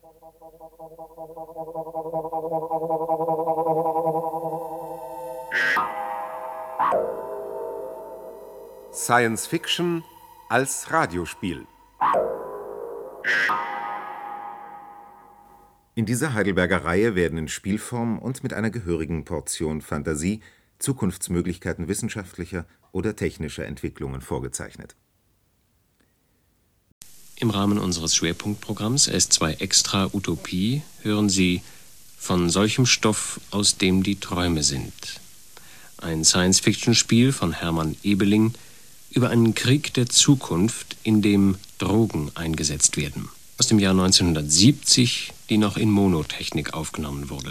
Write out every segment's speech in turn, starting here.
Science Fiction als Radiospiel. In dieser Heidelberger Reihe werden in Spielform und mit einer gehörigen Portion Fantasie Zukunftsmöglichkeiten wissenschaftlicher oder technischer Entwicklungen vorgezeichnet. Im Rahmen unseres Schwerpunktprogramms S2 Extra Utopie hören Sie Von solchem Stoff, aus dem die Träume sind. Ein Science-Fiction-Spiel von Hermann Ebeling über einen Krieg der Zukunft, in dem Drogen eingesetzt werden. Aus dem Jahr 1970, die noch in Monotechnik aufgenommen wurde.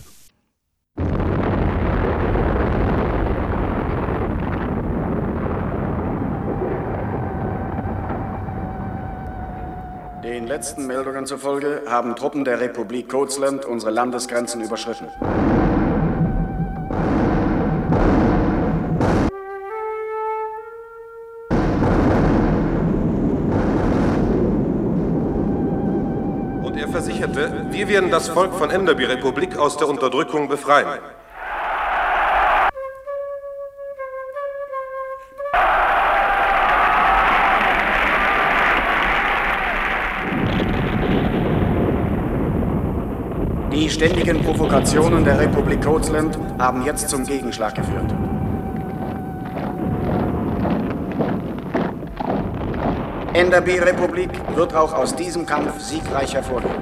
Den letzten Meldungen zufolge haben Truppen der Republik Coatsland unsere Landesgrenzen überschritten. Und er versicherte, wir werden das Volk von Enderby-Republik aus der Unterdrückung befreien. Die ständigen Provokationen der Republik Coatsland haben jetzt zum Gegenschlag geführt. Enderby-Republik wird auch aus diesem Kampf siegreich hervorgehen.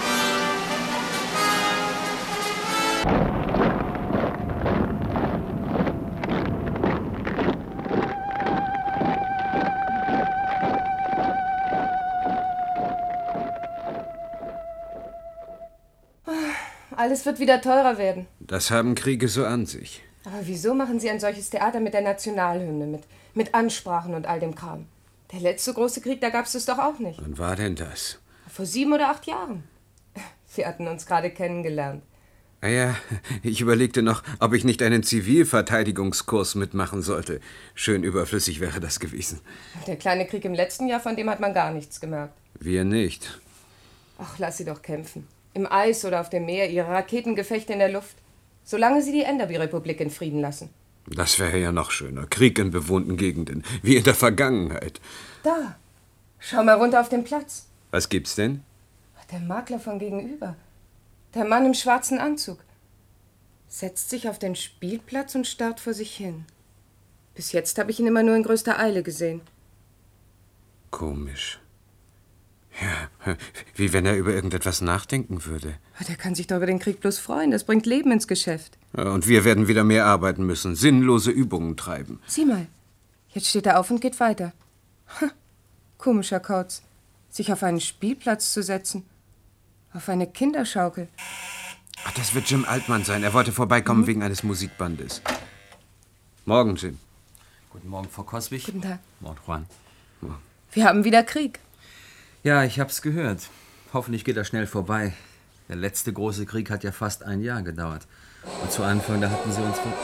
Alles wird wieder teurer werden. Das haben Kriege so an sich. Aber wieso machen Sie ein solches Theater mit der Nationalhymne, mit Ansprachen und all dem Kram? Der letzte große Krieg, da gab's das doch auch nicht. Wann war denn das? Vor 7 oder 8 Jahren. Wir hatten uns gerade kennengelernt. Naja, ich überlegte noch, ob ich nicht einen Zivilverteidigungskurs mitmachen sollte. Schön überflüssig wäre das gewesen. Der kleine Krieg im letzten Jahr, von dem hat man gar nichts gemerkt. Wir nicht. Ach, lass sie doch kämpfen. Im Eis oder auf dem Meer, ihre Raketengefechte in der Luft. Solange sie die Enderby-Republik in Frieden lassen. Das wäre ja noch schöner. Krieg in bewohnten Gegenden, wie in der Vergangenheit. Da, schau mal runter auf den Platz. Was gibt's denn? Der Makler von gegenüber. Der Mann im schwarzen Anzug. Setzt sich auf den Spielplatz und starrt vor sich hin. Bis jetzt habe ich ihn immer nur in größter Eile gesehen. Komisch. Ja, wie wenn er über irgendetwas nachdenken würde. Der kann sich doch über den Krieg bloß freuen. Das bringt Leben ins Geschäft. Und wir werden wieder mehr arbeiten müssen, sinnlose Übungen treiben. Sieh mal, jetzt steht er auf und geht weiter. Komischer Kauz, sich auf einen Spielplatz zu setzen. Auf eine Kinderschaukel. Ach, das wird Jim Altmann sein. Er wollte vorbeikommen wegen eines Musikbandes. Morgen, Jim. Guten Morgen, Frau Coswig. Guten Tag. Morgen, Juan. Wir haben wieder Krieg. Ja, ich hab's gehört. Hoffentlich geht er schnell vorbei. Der letzte große Krieg hat ja fast 1 Jahr gedauert. Und zu Anfang, da hatten sie uns von...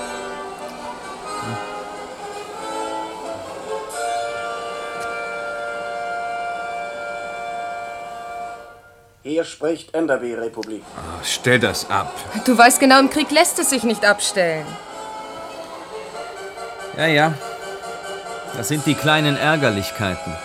Hier spricht Enderby-Republik. Oh, stell das ab. Du weißt genau, im Krieg lässt es sich nicht abstellen. Ja. Das sind die kleinen Ärgerlichkeiten.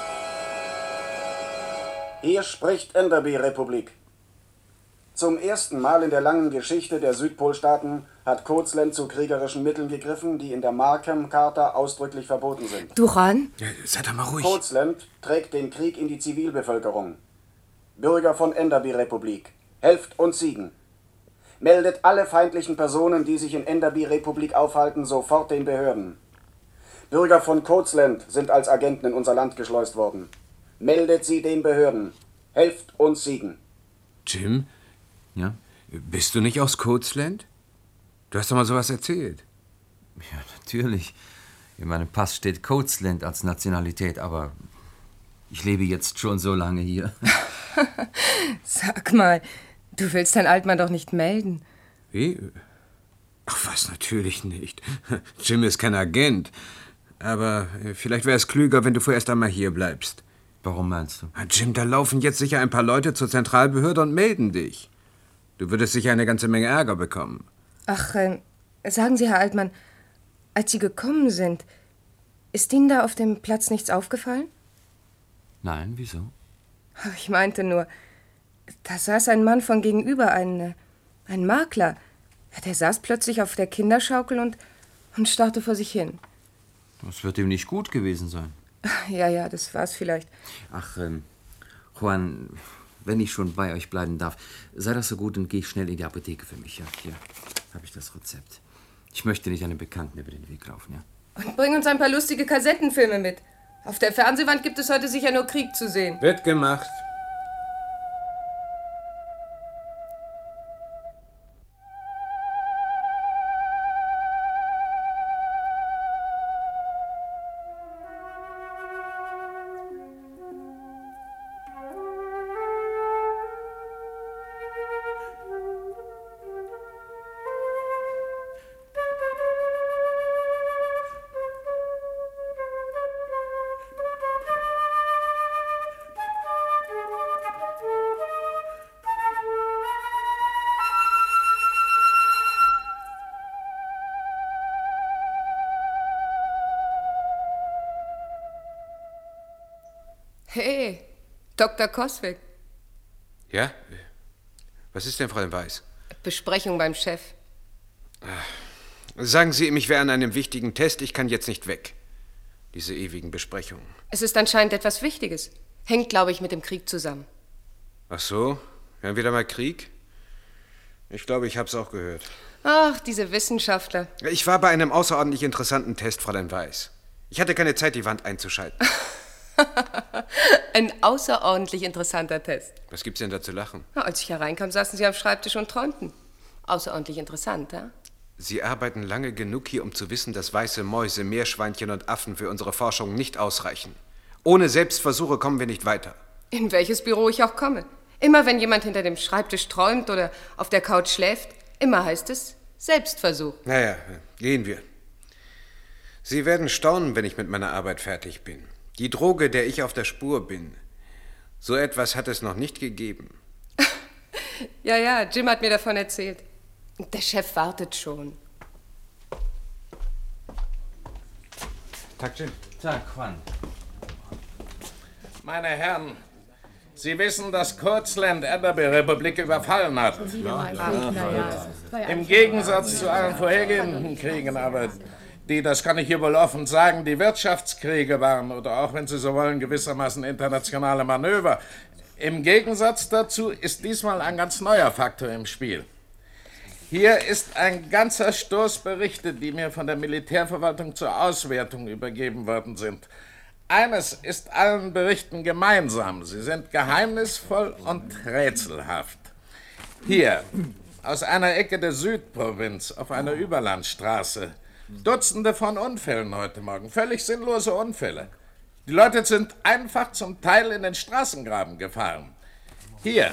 Hier spricht Enderby-Republik. Zum ersten Mal in der langen Geschichte der Südpolstaaten hat Coatsland zu kriegerischen Mitteln gegriffen, die in der Markham-Charta ausdrücklich verboten sind. Duran? Ja, sei doch mal ruhig. Coatsland trägt den Krieg in die Zivilbevölkerung. Bürger von Enderby-Republik, helft uns siegen. Meldet alle feindlichen Personen, die sich in Enderby-Republik aufhalten, sofort den Behörden. Bürger von Coatsland sind als Agenten in unser Land geschleust worden. Meldet sie den Behörden. Helft uns siegen. Jim? Ja? Bist du nicht aus Coatsland? Du hast doch mal sowas erzählt. Ja, natürlich. In meinem Pass steht Coatsland als Nationalität, aber ich lebe jetzt schon so lange hier. Sag mal, du willst dein Altmann doch nicht melden. Wie? Ach was, natürlich nicht. Jim ist kein Agent. Aber vielleicht wäre es klüger, wenn du vorerst einmal hier bleibst. Warum meinst du? Jim, da laufen jetzt sicher ein paar Leute zur Zentralbehörde und melden dich. Du würdest sicher eine ganze Menge Ärger bekommen. Ach, sagen Sie, Herr Altmann, als Sie gekommen sind, ist Ihnen da auf dem Platz nichts aufgefallen? Nein, wieso? Ich meinte nur, da saß ein Mann von gegenüber, ein Makler. Der saß plötzlich auf der Kinderschaukel und starrte vor sich hin. Das wird ihm nicht gut gewesen sein. Ja, das war's vielleicht. Ach, Juan, wenn ich schon bei euch bleiben darf, sei das so gut und gehe ich schnell in die Apotheke für mich. Ja, hier habe ich das Rezept. Ich möchte nicht einem Bekannten über den Weg laufen, ja. Und bring uns ein paar lustige Kassettenfilme mit. Auf der Fernsehwand gibt es heute sicher nur Krieg zu sehen. Wird gemacht. Hey, Dr. Coswig. Ja? Was ist denn, Fräulein Weiß? Besprechung beim Chef. Sagen Sie ihm, ich wäre an einem wichtigen Test, ich kann jetzt nicht weg. Diese ewigen Besprechungen. Es ist anscheinend etwas Wichtiges. Hängt, glaube ich, mit dem Krieg zusammen. Ach so? Wir haben wieder mal Krieg? Ich glaube, ich habe es auch gehört. Ach, diese Wissenschaftler. Ich war bei einem außerordentlich interessanten Test, Fräulein Weiß. Ich hatte keine Zeit, die Wand einzuschalten. Ein außerordentlich interessanter Test. Was gibt's denn da zu lachen? Na, als ich hereinkam, saßen Sie am Schreibtisch und träumten. Außerordentlich interessant, ja? Sie arbeiten lange genug hier, um zu wissen, dass weiße Mäuse, Meerschweinchen und Affen für unsere Forschung nicht ausreichen. Ohne Selbstversuche kommen wir nicht weiter. In welches Büro ich auch komme. Immer wenn jemand hinter dem Schreibtisch träumt oder auf der Couch schläft, immer heißt es Selbstversuch. Naja, gehen wir. Sie werden staunen, wenn ich mit meiner Arbeit fertig bin. Die Droge, der ich auf der Spur bin. So etwas hat es noch nicht gegeben. Ja, Jim hat mir davon erzählt. Der Chef wartet schon. Tag, Jim. Tag, Juan. Meine Herren, Sie wissen, dass Kurzland Enderby-Republik überfallen hat. Im Gegensatz zu allen vorhergehenden Kriegen, aber die, das kann ich hier wohl offen sagen, die Wirtschaftskriege waren, oder auch wenn Sie so wollen, gewissermaßen internationale Manöver. Im Gegensatz dazu ist diesmal ein ganz neuer Faktor im Spiel. Hier ist ein ganzer Stoß Berichte, die mir von der Militärverwaltung zur Auswertung übergeben worden sind. Eines ist allen Berichten gemeinsam. Sie sind geheimnisvoll und rätselhaft. Hier, aus einer Ecke der Südprovinz, auf einer Überlandstraße, Dutzende von Unfällen heute Morgen, völlig sinnlose Unfälle. Die Leute sind einfach zum Teil in den Straßengraben gefahren. Hier,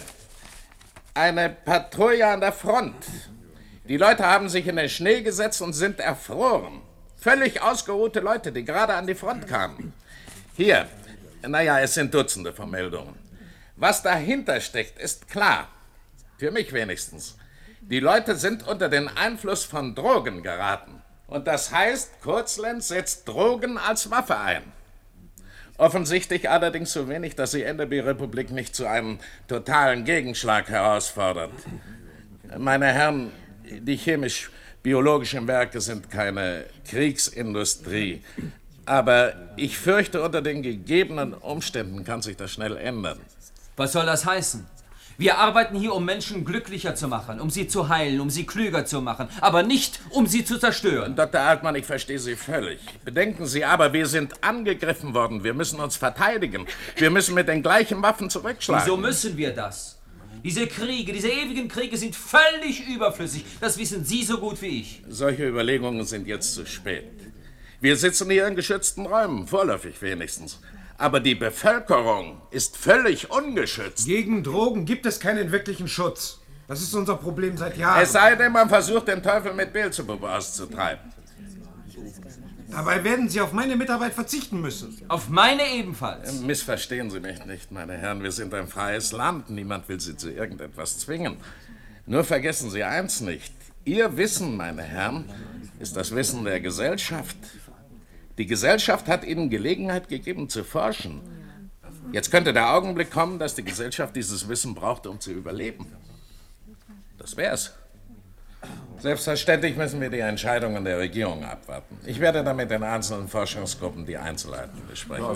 eine Patrouille an der Front. Die Leute haben sich in den Schnee gesetzt und sind erfroren. Völlig ausgeruhte Leute, die gerade an die Front kamen. Hier, naja, es sind Dutzende von Meldungen. Was dahinter steckt, ist klar. Für mich wenigstens. Die Leute sind unter den Einfluss von Drogen geraten. Und das heißt, Kurzland setzt Drogen als Waffe ein. Offensichtlich allerdings so wenig, dass die Enderby-Republik nicht zu einem totalen Gegenschlag herausfordert. Meine Herren, die chemisch-biologischen Werke sind keine Kriegsindustrie. Aber ich fürchte, unter den gegebenen Umständen kann sich das schnell ändern. Was soll das heißen? Wir arbeiten hier, um Menschen glücklicher zu machen, um sie zu heilen, um sie klüger zu machen, aber nicht, um sie zu zerstören. Dr. Altmann, ich verstehe Sie völlig. Bedenken Sie aber, wir sind angegriffen worden. Wir müssen uns verteidigen. Wir müssen mit den gleichen Waffen zurückschlagen. Wieso müssen wir das? Diese Kriege, diese ewigen Kriege sind völlig überflüssig. Das wissen Sie so gut wie ich. Solche Überlegungen sind jetzt zu spät. Wir sitzen hier in geschützten Räumen, vorläufig wenigstens. Aber die Bevölkerung ist völlig ungeschützt. Gegen Drogen gibt es keinen wirklichen Schutz. Das ist unser Problem seit Jahren. Es sei denn, man versucht, den Teufel mit Beelzebub auszutreiben. Dabei werden Sie auf meine Mitarbeit verzichten müssen. Auf meine ebenfalls. Missverstehen Sie mich nicht, meine Herren. Wir sind ein freies Land. Niemand will Sie zu irgendetwas zwingen. Nur vergessen Sie eins nicht. Ihr Wissen, meine Herren, ist das Wissen der Gesellschaft. Die Gesellschaft hat Ihnen Gelegenheit gegeben zu forschen. Jetzt könnte der Augenblick kommen, dass die Gesellschaft dieses Wissen braucht, um zu überleben. Das wär's. Selbstverständlich müssen wir die Entscheidungen der Regierung abwarten. Ich werde dann mit den einzelnen Forschungsgruppen die Einzelheiten besprechen.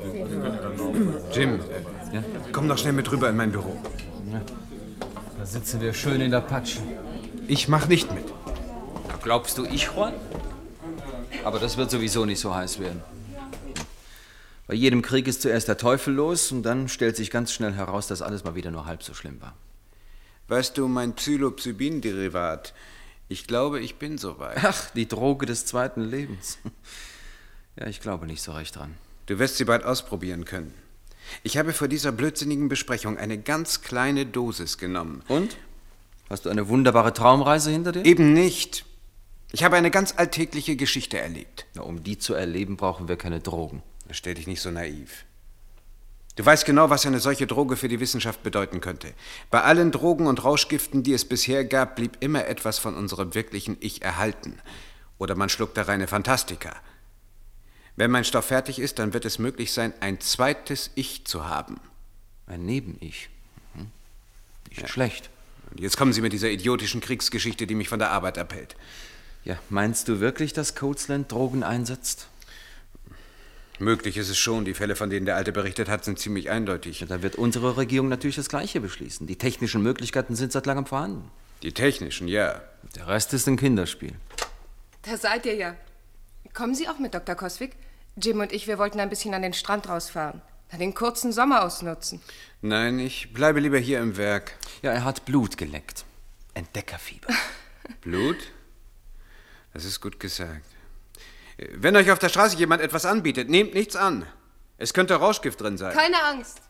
Jim, komm doch schnell mit rüber in mein Büro. Da sitzen wir schön in der Patsche. Ich mach nicht mit. Glaubst du, ich, Juan? Aber das wird sowieso nicht so heiß werden. Bei jedem Krieg ist zuerst der Teufel los und dann stellt sich ganz schnell heraus, dass alles mal wieder nur halb so schlimm war. Weißt du, mein Psilocybin-Derivat, ich glaube, ich bin soweit. Ach, die Droge des zweiten Lebens. Ja, ich glaube nicht so recht dran. Du wirst sie bald ausprobieren können. Ich habe vor dieser blödsinnigen Besprechung eine ganz kleine Dosis genommen. Und? Hast du eine wunderbare Traumreise hinter dir? Eben nicht. Ich habe eine ganz alltägliche Geschichte erlebt. Na, um die zu erleben, brauchen wir keine Drogen. Stell dich nicht so naiv. Du weißt genau, was eine solche Droge für die Wissenschaft bedeuten könnte. Bei allen Drogen und Rauschgiften, die es bisher gab, blieb immer etwas von unserem wirklichen Ich erhalten. Oder man schluckte reine Fantastika. Wenn mein Stoff fertig ist, dann wird es möglich sein, ein zweites Ich zu haben. Ein Neben-Ich. Nicht schlecht. Und jetzt kommen Sie mit dieser idiotischen Kriegsgeschichte, die mich von der Arbeit abhält. Ja, meinst du wirklich, dass Coatsland Drogen einsetzt? Möglich ist es schon. Die Fälle, von denen der Alte berichtet hat, sind ziemlich eindeutig. Ja, dann wird unsere Regierung natürlich das Gleiche beschließen. Die technischen Möglichkeiten sind seit langem vorhanden. Die technischen, ja. Der Rest ist ein Kinderspiel. Da seid ihr ja. Kommen Sie auch mit, Dr. Coswig? Jim und ich, wir wollten ein bisschen an den Strand rausfahren. Den kurzen Sommer ausnutzen. Nein, ich bleibe lieber hier im Werk. Ja, er hat Blut geleckt. Entdeckerfieber. Blut? Das ist gut gesagt. Wenn euch auf der Straße jemand etwas anbietet, nehmt nichts an. Es könnte Rauschgift drin sein. Keine Angst.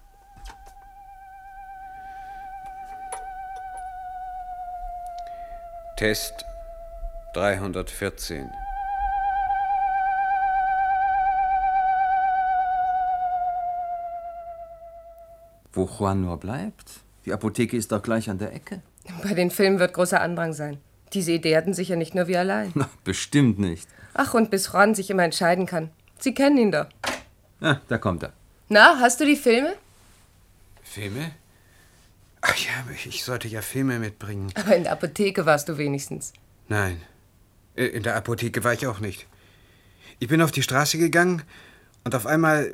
Test 314. Wo Juan nur bleibt. Die Apotheke ist doch gleich an der Ecke. Bei den Filmen wird großer Andrang sein. Diese Idee hatten sicher nicht nur wir allein. Na, bestimmt nicht. Ach, und bis Juan sich immer entscheiden kann. Sie kennen ihn doch. Ja, da kommt er. Na, hast du die Filme? Filme? Ach ja, ich sollte ja Filme mitbringen. Aber in der Apotheke warst du wenigstens. Nein, in der Apotheke war ich auch nicht. Ich bin auf die Straße gegangen und auf einmal...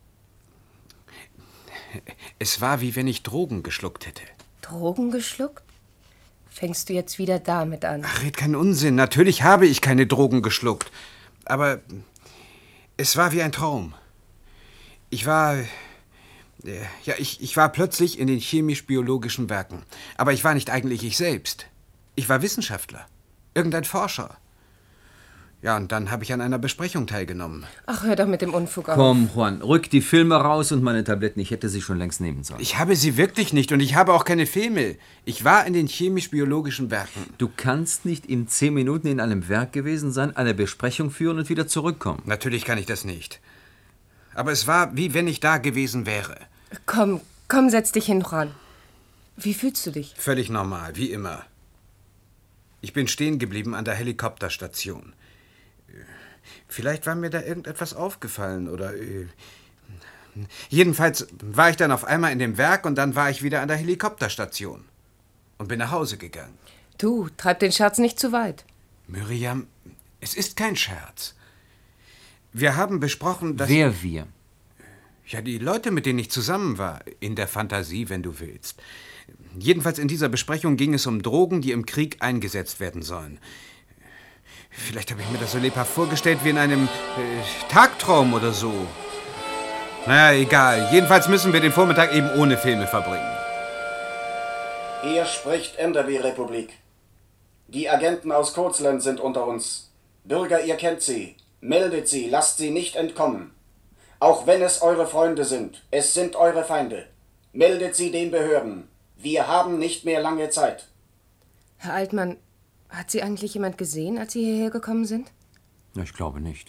Es war, wie wenn ich Drogen geschluckt hätte. Drogen geschluckt? Fängst du jetzt wieder damit an? Ach, red keinen Unsinn. Natürlich habe ich keine Drogen geschluckt. Aber es war wie ein Traum. Ich war plötzlich in den chemisch-biologischen Werken. Aber ich war nicht eigentlich ich selbst. Ich war Wissenschaftler. Irgendein Forscher. Ja, und dann habe ich an einer Besprechung teilgenommen. Ach, hör doch mit dem Unfug auf. Komm, Juan, rück die Filme raus und meine Tabletten. Ich hätte sie schon längst nehmen sollen. Ich habe sie wirklich nicht und ich habe auch keine Filme. Ich war in den chemisch-biologischen Werken. Du kannst nicht in 10 Minuten in einem Werk gewesen sein, eine Besprechung führen und wieder zurückkommen. Natürlich kann ich das nicht. Aber es war, wie wenn ich da gewesen wäre. Komm, setz dich hin, Juan. Wie fühlst du dich? Völlig normal, wie immer. Ich bin stehen geblieben an der Helikopterstation. Vielleicht war mir da irgendetwas aufgefallen oder... Jedenfalls war ich dann auf einmal in dem Werk und dann war ich wieder an der Helikopterstation und bin nach Hause gegangen. Du, treib den Scherz nicht zu weit. Miriam, es ist kein Scherz. Wir haben besprochen, dass... Wer wir? Ja, die Leute, mit denen ich zusammen war. In der Fantasie, wenn du willst. Jedenfalls in dieser Besprechung ging es um Drogen, die im Krieg eingesetzt werden sollen. Vielleicht habe ich mir das so lebhaft vorgestellt wie in einem Tagtraum oder so. Naja, egal. Jedenfalls müssen wir den Vormittag eben ohne Filme verbringen. Hier spricht Enderby-Republik. Die Agenten aus Coatsland sind unter uns. Bürger, ihr kennt sie. Meldet sie, lasst sie nicht entkommen. Auch wenn es eure Freunde sind, es sind eure Feinde. Meldet sie den Behörden. Wir haben nicht mehr lange Zeit. Herr Altmann, hat Sie eigentlich jemand gesehen, als Sie hierher gekommen sind? Ja, ich glaube nicht.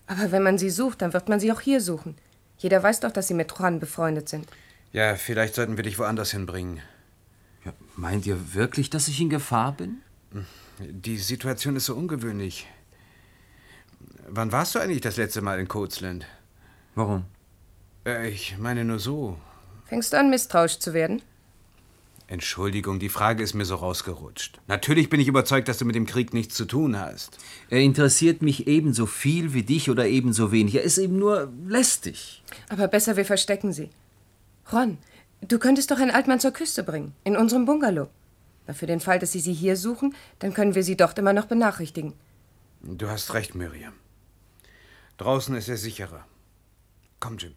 Aber wenn man sie sucht, dann wird man sie auch hier suchen. Jeder weiß doch, dass Sie mit Juan befreundet sind. Ja, vielleicht sollten wir dich woanders hinbringen. Ja, meint ihr wirklich, dass ich in Gefahr bin? Die Situation ist so ungewöhnlich. Wann warst du eigentlich das letzte Mal in Coatsland? Warum? Ich meine nur so. Fängst du an, misstrauisch zu werden? Entschuldigung, die Frage ist mir so rausgerutscht. Natürlich bin ich überzeugt, dass du mit dem Krieg nichts zu tun hast. Er interessiert mich ebenso viel wie dich oder ebenso wenig. Er ist eben nur lästig. Aber besser, wir verstecken sie. Ron, du könntest doch einen Altmann zur Küste bringen, in unserem Bungalow. Na, für den Fall, dass sie hier suchen, dann können wir sie dort immer noch benachrichtigen. Du hast recht, Miriam. Draußen ist er sicherer. Komm, Jim.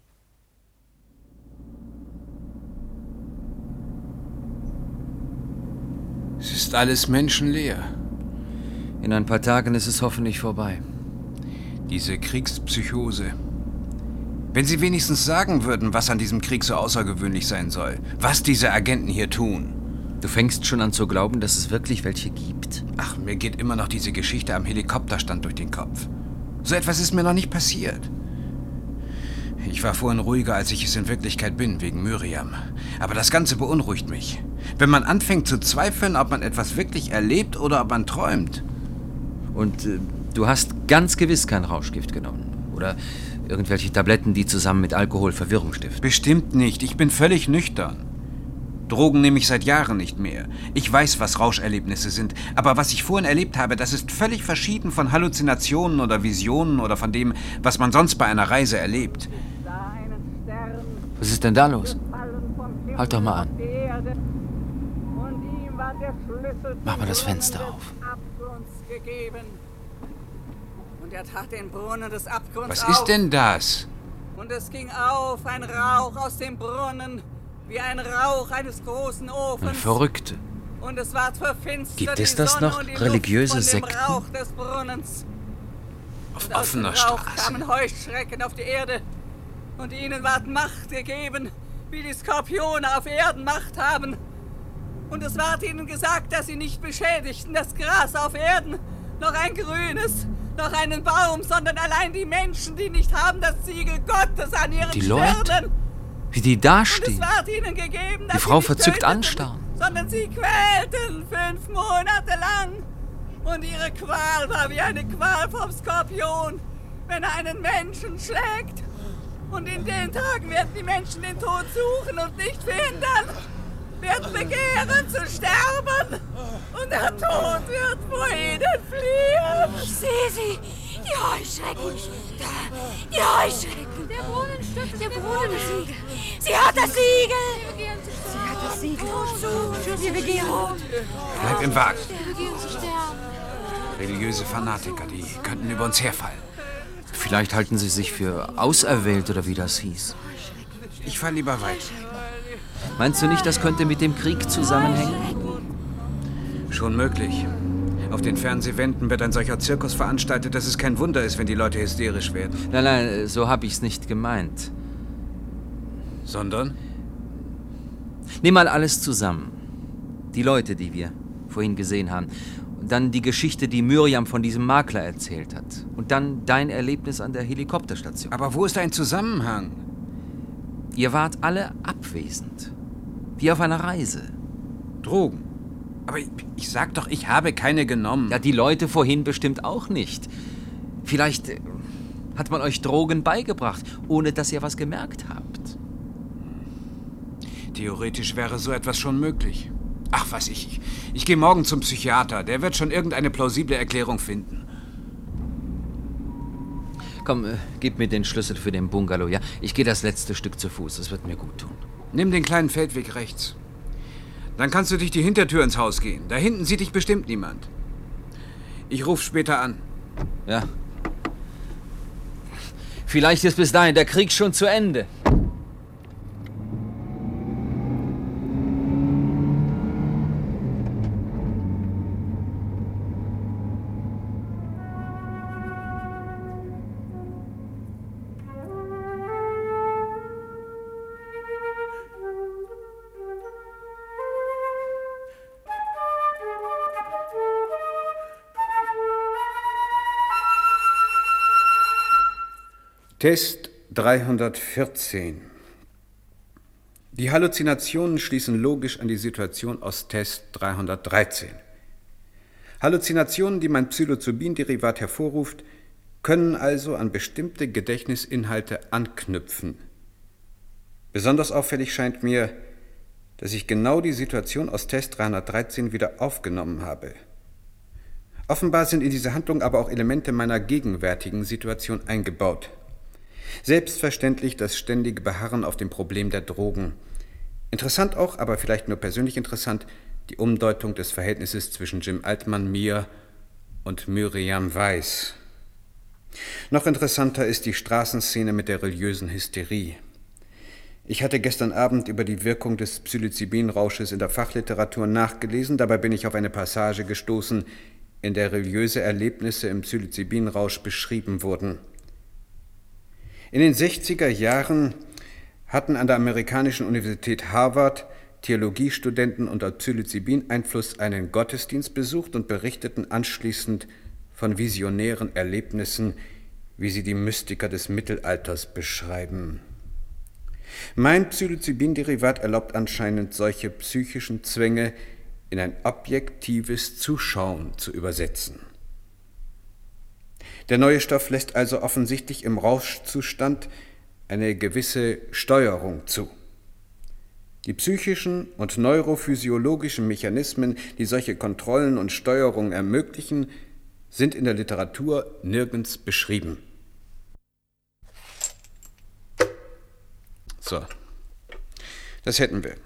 Es ist alles menschenleer. In ein paar Tagen ist es hoffentlich vorbei. Diese Kriegspsychose. Wenn Sie wenigstens sagen würden, was an diesem Krieg so außergewöhnlich sein soll, was diese Agenten hier tun. Du fängst schon an zu glauben, dass es wirklich welche gibt? Ach, mir geht immer noch diese Geschichte am Helikopterstand durch den Kopf. So etwas ist mir noch nicht passiert. Ich war vorhin ruhiger, als ich es in Wirklichkeit bin, wegen Miriam. Aber das Ganze beunruhigt mich. Wenn man anfängt zu zweifeln, ob man etwas wirklich erlebt oder ob man träumt. Und du hast ganz gewiss kein Rauschgift genommen? Oder irgendwelche Tabletten, die zusammen mit Alkohol Verwirrung stiften? Bestimmt nicht. Ich bin völlig nüchtern. Drogen nehme ich seit Jahren nicht mehr. Ich weiß, was Rauscherlebnisse sind. Aber was ich vorhin erlebt habe, das ist völlig verschieden von Halluzinationen oder Visionen oder von dem, was man sonst bei einer Reise erlebt. Was ist denn da los? Halt doch mal an. Mach mal das Fenster auf. Und er tat den Brunnen des Abgrunds Was ist denn das? Und es ging auf, ein Rauch aus dem Brunnen, wie ein Rauch eines großen Ofens. Ein Verrückte. Und es ward verfinstert. Gibt es das noch? Religiöse Sekten? Rauch des Brunnens. Auf Und offener aus dem Rauch Straße. kamen Heuschrecken auf die Erde. Und ihnen ward Macht gegeben, wie die Skorpione auf Erden Macht haben. Und es ward ihnen gesagt, dass sie nicht beschädigten das Gras auf Erden, noch ein grünes, noch einen Baum, sondern allein die Menschen, die nicht haben das Siegel Gottes an ihren Die Leute? Stirnen. Wie die dastehen. Und es ward ihnen gegeben, dass Die Frau sie nicht verzückt töteten, anstarren. sondern sie quälten 5 Monate lang. Und ihre Qual war wie eine Qual vom Skorpion, wenn er einen Menschen schlägt. Und in den Tagen werden die Menschen den Tod suchen und nicht verhindern, werden begehren zu sterben. Und der Tod wird vor ihnen fliehen. Ich sehe sie. Die Heuschrecken. Die Heuschrecken. Der Brunnen stürzt. Der Brunnensiegel. Sie hat das Siegel. Sie hat das Siegel. Wir begehren. Bleib im Wagen. Wir beginnen zu sterben. Religiöse Fanatiker, die könnten über uns herfallen. Vielleicht halten sie sich für auserwählt oder wie das hieß. Ich fahr lieber weiter. Meinst du nicht, das könnte mit dem Krieg zusammenhängen? Schon möglich. Auf den Fernsehwänden wird ein solcher Zirkus veranstaltet, dass es kein Wunder ist, wenn die Leute hysterisch werden. Nein, nein, so habe ich's nicht gemeint. Sondern? Nimm mal alles zusammen. Die Leute, die wir vorhin gesehen haben. Und dann die Geschichte, die Miriam von diesem Makler erzählt hat. Und dann dein Erlebnis an der Helikopterstation. Aber wo ist ein Zusammenhang? Ihr wart alle abwesend. Wie auf einer Reise. Drogen. Aber ich sag doch, ich habe keine genommen. Ja, die Leute vorhin bestimmt auch nicht. Vielleicht hat man euch Drogen beigebracht, ohne dass ihr was gemerkt habt. Theoretisch wäre so etwas schon möglich. Ach, was ich gehe morgen zum Psychiater. Der wird schon irgendeine plausible Erklärung finden. Komm, gib mir den Schlüssel für den Bungalow, ja? Ich gehe das letzte Stück zu Fuß. Das wird mir gut tun. Nimm den kleinen Feldweg rechts. Dann kannst du durch die Hintertür ins Haus gehen. Da hinten sieht dich bestimmt niemand. Ich rufe später an. Ja. Vielleicht ist bis dahin der Krieg schon zu Ende. Test 314. Die Halluzinationen schließen logisch an die Situation aus Test 313. Halluzinationen, die mein Psilocybin-Derivat hervorruft, können also an bestimmte Gedächtnisinhalte anknüpfen. Besonders auffällig scheint mir, dass ich genau die Situation aus Test 313 wieder aufgenommen habe. Offenbar sind in diese Handlung aber auch Elemente meiner gegenwärtigen Situation eingebaut. Selbstverständlich das ständige Beharren auf dem Problem der Drogen. Interessant auch, aber vielleicht nur persönlich interessant, die Umdeutung des Verhältnisses zwischen Jim Altman, mir und Myriam Weiss. Noch interessanter ist die Straßenszene mit der religiösen Hysterie. Ich hatte gestern Abend über die Wirkung des Psilocybin-Rausches in der Fachliteratur nachgelesen. Dabei bin ich auf eine Passage gestoßen, in der religiöse Erlebnisse im Psilocybin-Rausch beschrieben wurden. In den 60er Jahren hatten an der amerikanischen Universität Harvard Theologiestudenten unter Psilocybin-Einfluss einen Gottesdienst besucht und berichteten anschließend von visionären Erlebnissen, wie sie die Mystiker des Mittelalters beschreiben. Mein Psilocybin-Derivat erlaubt anscheinend solche psychischen Zwänge in ein objektives Zuschauen zu übersetzen. Der neue Stoff lässt also offensichtlich im Rauschzustand eine gewisse Steuerung zu. Die psychischen und neurophysiologischen Mechanismen, die solche Kontrollen und Steuerungen ermöglichen, sind in der Literatur nirgends beschrieben. So, das hätten wir.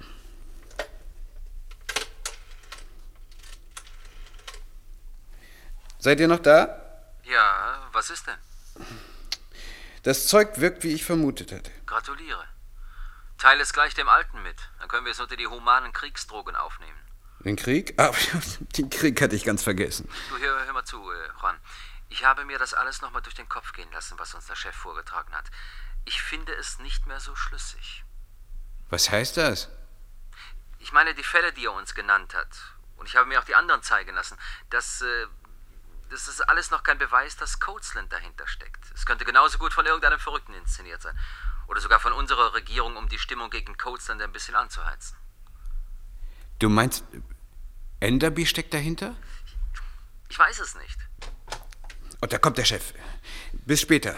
Seid ihr noch da? Ja, was ist denn? Das Zeug wirkt, wie ich vermutet hatte. Gratuliere. Teile es gleich dem Alten mit. Dann können wir es unter die humanen Kriegsdrogen aufnehmen. Den Krieg? Ah, den Krieg hatte ich ganz vergessen. Du, hör mal zu, Juan. Ich habe mir das alles nochmal durch den Kopf gehen lassen, was uns der Chef vorgetragen hat. Ich finde es nicht mehr so schlüssig. Was heißt das? Ich meine, die Fälle, die er uns genannt hat. Und ich habe mir auch die anderen zeigen lassen. Das ist alles noch kein Beweis, dass Coatsland dahinter steckt. Es könnte genauso gut von irgendeinem Verrückten inszeniert sein. Oder sogar von unserer Regierung, um die Stimmung gegen Coatsland ein bisschen anzuheizen. Du meinst, Enderby steckt dahinter? Ich weiß es nicht. Und da kommt der Chef. Bis später.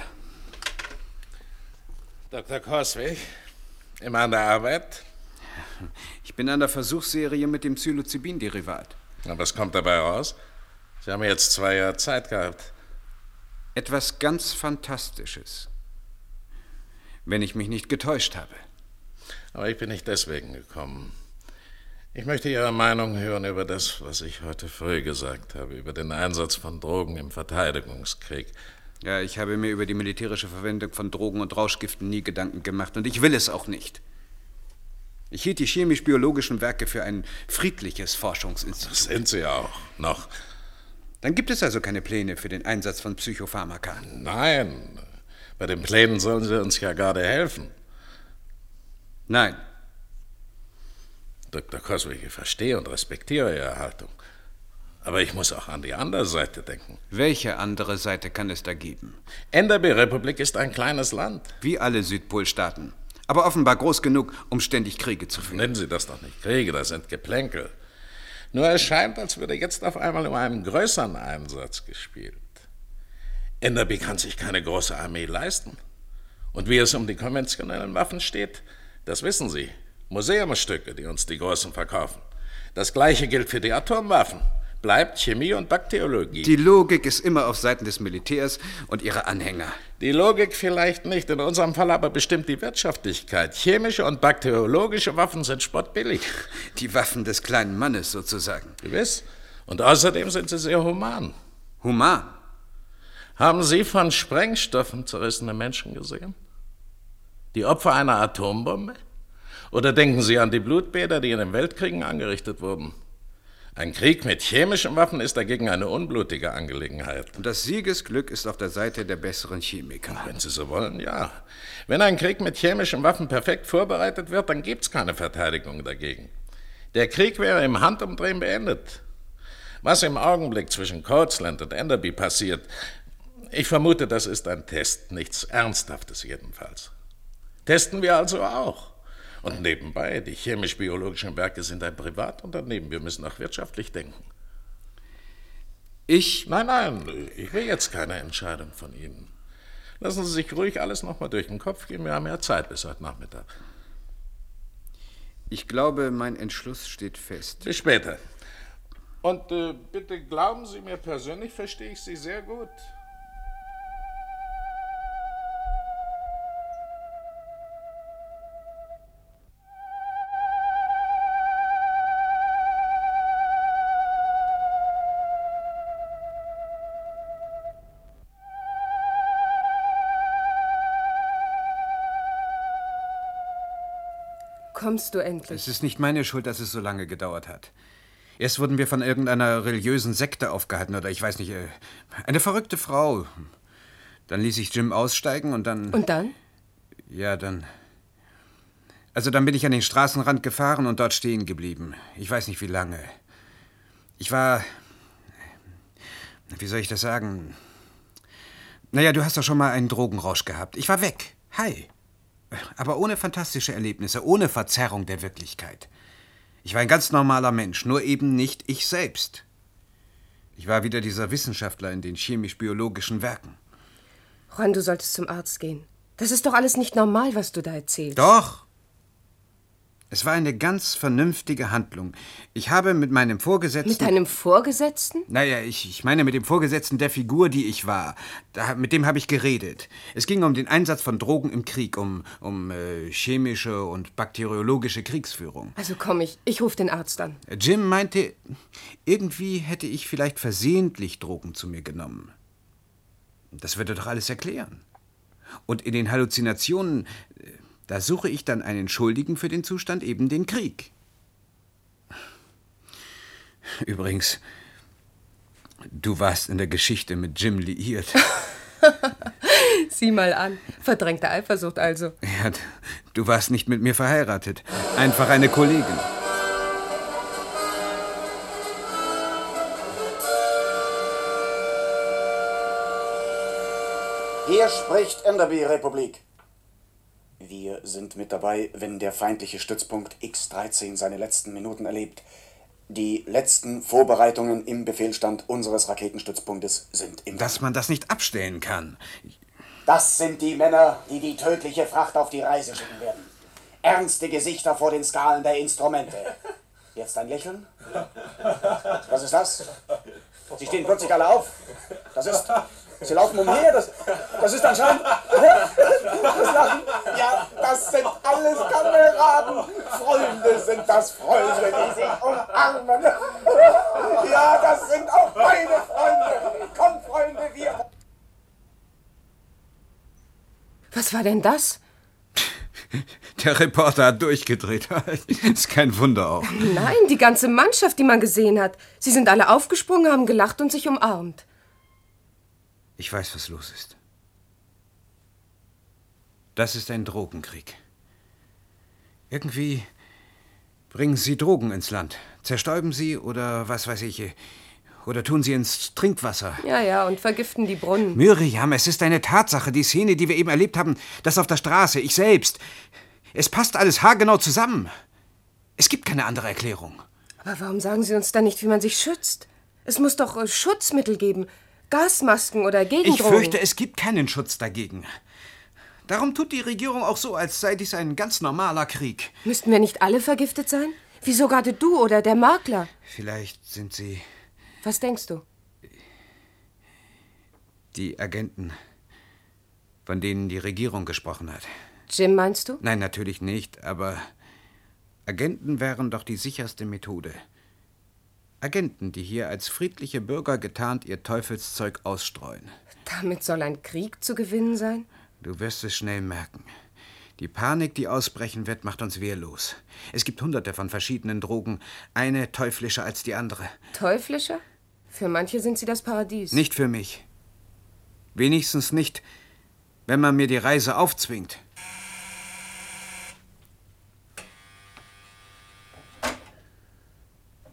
Dr. Coswig, immer an der Arbeit? Ich bin an der Versuchsserie mit dem Psilocybin-Derivat. Und was kommt dabei raus? Sie haben jetzt 2 Jahre Zeit gehabt. Etwas ganz Fantastisches. Wenn ich mich nicht getäuscht habe. Aber ich bin nicht deswegen gekommen. Ich möchte Ihre Meinung hören über das, was ich heute früh gesagt habe, über den Einsatz von Drogen im Verteidigungskrieg. Ja, ich habe mir über die militärische Verwendung von Drogen und Rauschgiften nie Gedanken gemacht und ich will es auch nicht. Ich hielt die chemisch-biologischen Werke für ein friedliches Forschungsinstitut. Das sind sie auch, noch. Dann gibt es also keine Pläne für den Einsatz von Psychopharmaka? Nein, bei den Plänen sollen Sie uns ja gerade helfen. Nein. Dr. Coswig, ich verstehe und respektiere Ihre Haltung. Aber ich muss auch an die andere Seite denken. Welche andere Seite kann es da geben? Enderby-Republik ist ein kleines Land. Wie alle Südpolstaaten. Aber offenbar groß genug, um ständig Kriege zu führen. Nennen Sie das doch nicht Kriege, das sind Geplänkel. Nur es scheint, als würde jetzt auf einmal um einen größeren Einsatz gespielt. Enderby kann sich keine große Armee leisten. Und wie es um die konventionellen Waffen steht, das wissen Sie. Museumsstücke, die uns die Großen verkaufen. Das Gleiche gilt für die Atomwaffen. Bleibt Chemie und Bakteriologie. Die Logik ist immer auf Seiten des Militärs und ihrer Anhänger. Die Logik vielleicht nicht, in unserem Fall aber bestimmt die Wirtschaftlichkeit. Chemische und bakteriologische Waffen sind spottbillig. Die Waffen des kleinen Mannes sozusagen. Gewiss. Und außerdem sind sie sehr human. Human? Haben Sie von Sprengstoffen zerrissene Menschen gesehen? Die Opfer einer Atombombe? Oder denken Sie an die Blutbäder, die in den Weltkriegen angerichtet wurden? Ein Krieg mit chemischen Waffen ist dagegen eine unblutige Angelegenheit. Und das Siegesglück ist auf der Seite der besseren Chemiker. Wenn Sie so wollen, ja. Wenn ein Krieg mit chemischen Waffen perfekt vorbereitet wird, dann gibt's keine Verteidigung dagegen. Der Krieg wäre im Handumdrehen beendet. Was im Augenblick zwischen Coatsland und Enderby passiert, Ich vermute, das ist ein Test, nichts Ernsthaftes jedenfalls. Testen wir also auch. Und nebenbei, die chemisch-biologischen Werke sind ein Privatunternehmen. Wir müssen auch wirtschaftlich denken. Nein, ich will jetzt keine Entscheidung von Ihnen. Lassen Sie sich ruhig alles nochmal durch den Kopf gehen. Wir haben ja Zeit bis heute Nachmittag. Ich glaube, mein Entschluss steht fest. Bis später. Und bitte glauben Sie mir, persönlich verstehe ich Sie sehr gut. Kommst du endlich? Es ist nicht meine Schuld, dass es so lange gedauert hat. Erst wurden wir von irgendeiner religiösen Sekte aufgehalten oder ich weiß nicht, eine verrückte Frau. Dann ließ ich Jim aussteigen und dann... Und dann? Ja, dann... Also dann bin ich an den Straßenrand gefahren und dort stehen geblieben. Ich weiß nicht, wie lange. Ich war... Wie soll ich das sagen? Naja, du hast doch schon mal einen Drogenrausch gehabt. Ich war weg. Hi. Aber ohne fantastische Erlebnisse, ohne Verzerrung der Wirklichkeit. Ich war ein ganz normaler Mensch, nur eben nicht ich selbst. Ich war wieder dieser Wissenschaftler in den chemisch-biologischen Werken. Juan, du solltest zum Arzt gehen. Das ist doch alles nicht normal, was du da erzählst. Doch! Es war eine ganz vernünftige Handlung. Ich habe mit meinem Vorgesetzten... Mit deinem Vorgesetzten? Naja, ich meine mit dem Vorgesetzten der Figur, die ich war. Mit dem habe ich geredet. Es ging um den Einsatz von Drogen im Krieg, um chemische und bakteriologische Kriegsführung. Also komm, ich rufe den Arzt an. Jim meinte, irgendwie hätte ich vielleicht versehentlich Drogen zu mir genommen. Das würde doch alles erklären. Und in den Halluzinationen... Da suche ich dann einen Schuldigen für den Zustand, eben den Krieg. Übrigens, du warst in der Geschichte mit Jim liiert. Sieh mal an. Verdrängte Eifersucht also. Ja, du warst nicht mit mir verheiratet. Einfach eine Kollegin. Hier spricht Enderby-Republik. Wir sind mit dabei, wenn der feindliche Stützpunkt X-13 seine letzten Minuten erlebt. Die letzten Vorbereitungen im Befehlsstand unseres Raketenstützpunktes sind im... Dass man das nicht abstellen kann. Das sind die Männer, die die tödliche Fracht auf die Reise schicken werden. Ernste Gesichter vor den Skalen der Instrumente. Jetzt ein Lächeln? Was ist das? Sie stehen plötzlich alle auf. Das ist... Sie laufen umher, das ist anscheinend... Das Lachen, ja, das sind alles Kameraden. Freunde sind das, Freunde, die sich umarmen. Ja, das sind auch meine Freunde. Komm, Freunde, wir... Was war denn das? Der Reporter hat durchgedreht. Ist kein Wunder auch. Nein, die ganze Mannschaft, die man gesehen hat. Sie sind alle aufgesprungen, haben gelacht und sich umarmt. Ich weiß, was los ist. Das ist ein Drogenkrieg. Irgendwie bringen sie Drogen ins Land. Zerstäuben sie oder was weiß ich. Oder tun sie ins Trinkwasser. Ja, und vergiften die Brunnen. Miriam, es ist eine Tatsache. Die Szene, die wir eben erlebt haben, das auf der Straße, ich selbst. Es passt alles haargenau zusammen. Es gibt keine andere Erklärung. Aber warum sagen Sie uns dann nicht, wie man sich schützt? Es muss doch Schutzmittel geben. Gasmasken oder Gegendrogen. Ich fürchte, es gibt keinen Schutz dagegen. Darum tut die Regierung auch so, als sei dies ein ganz normaler Krieg. Müssten wir nicht alle vergiftet sein? Wieso gerade du oder der Makler? Vielleicht sind sie... Was denkst du? Die Agenten, von denen die Regierung gesprochen hat. Jim, meinst du? Nein, natürlich nicht, aber Agenten wären doch die sicherste Methode. Agenten, die hier als friedliche Bürger getarnt ihr Teufelszeug ausstreuen. Damit soll ein Krieg zu gewinnen sein? Du wirst es schnell merken. Die Panik, die ausbrechen wird, macht uns wehrlos. Es gibt Hunderte von verschiedenen Drogen, eine teuflischer als die andere. Teuflischer? Für manche sind sie das Paradies. Nicht für mich. Wenigstens nicht, wenn man mir die Reise aufzwingt.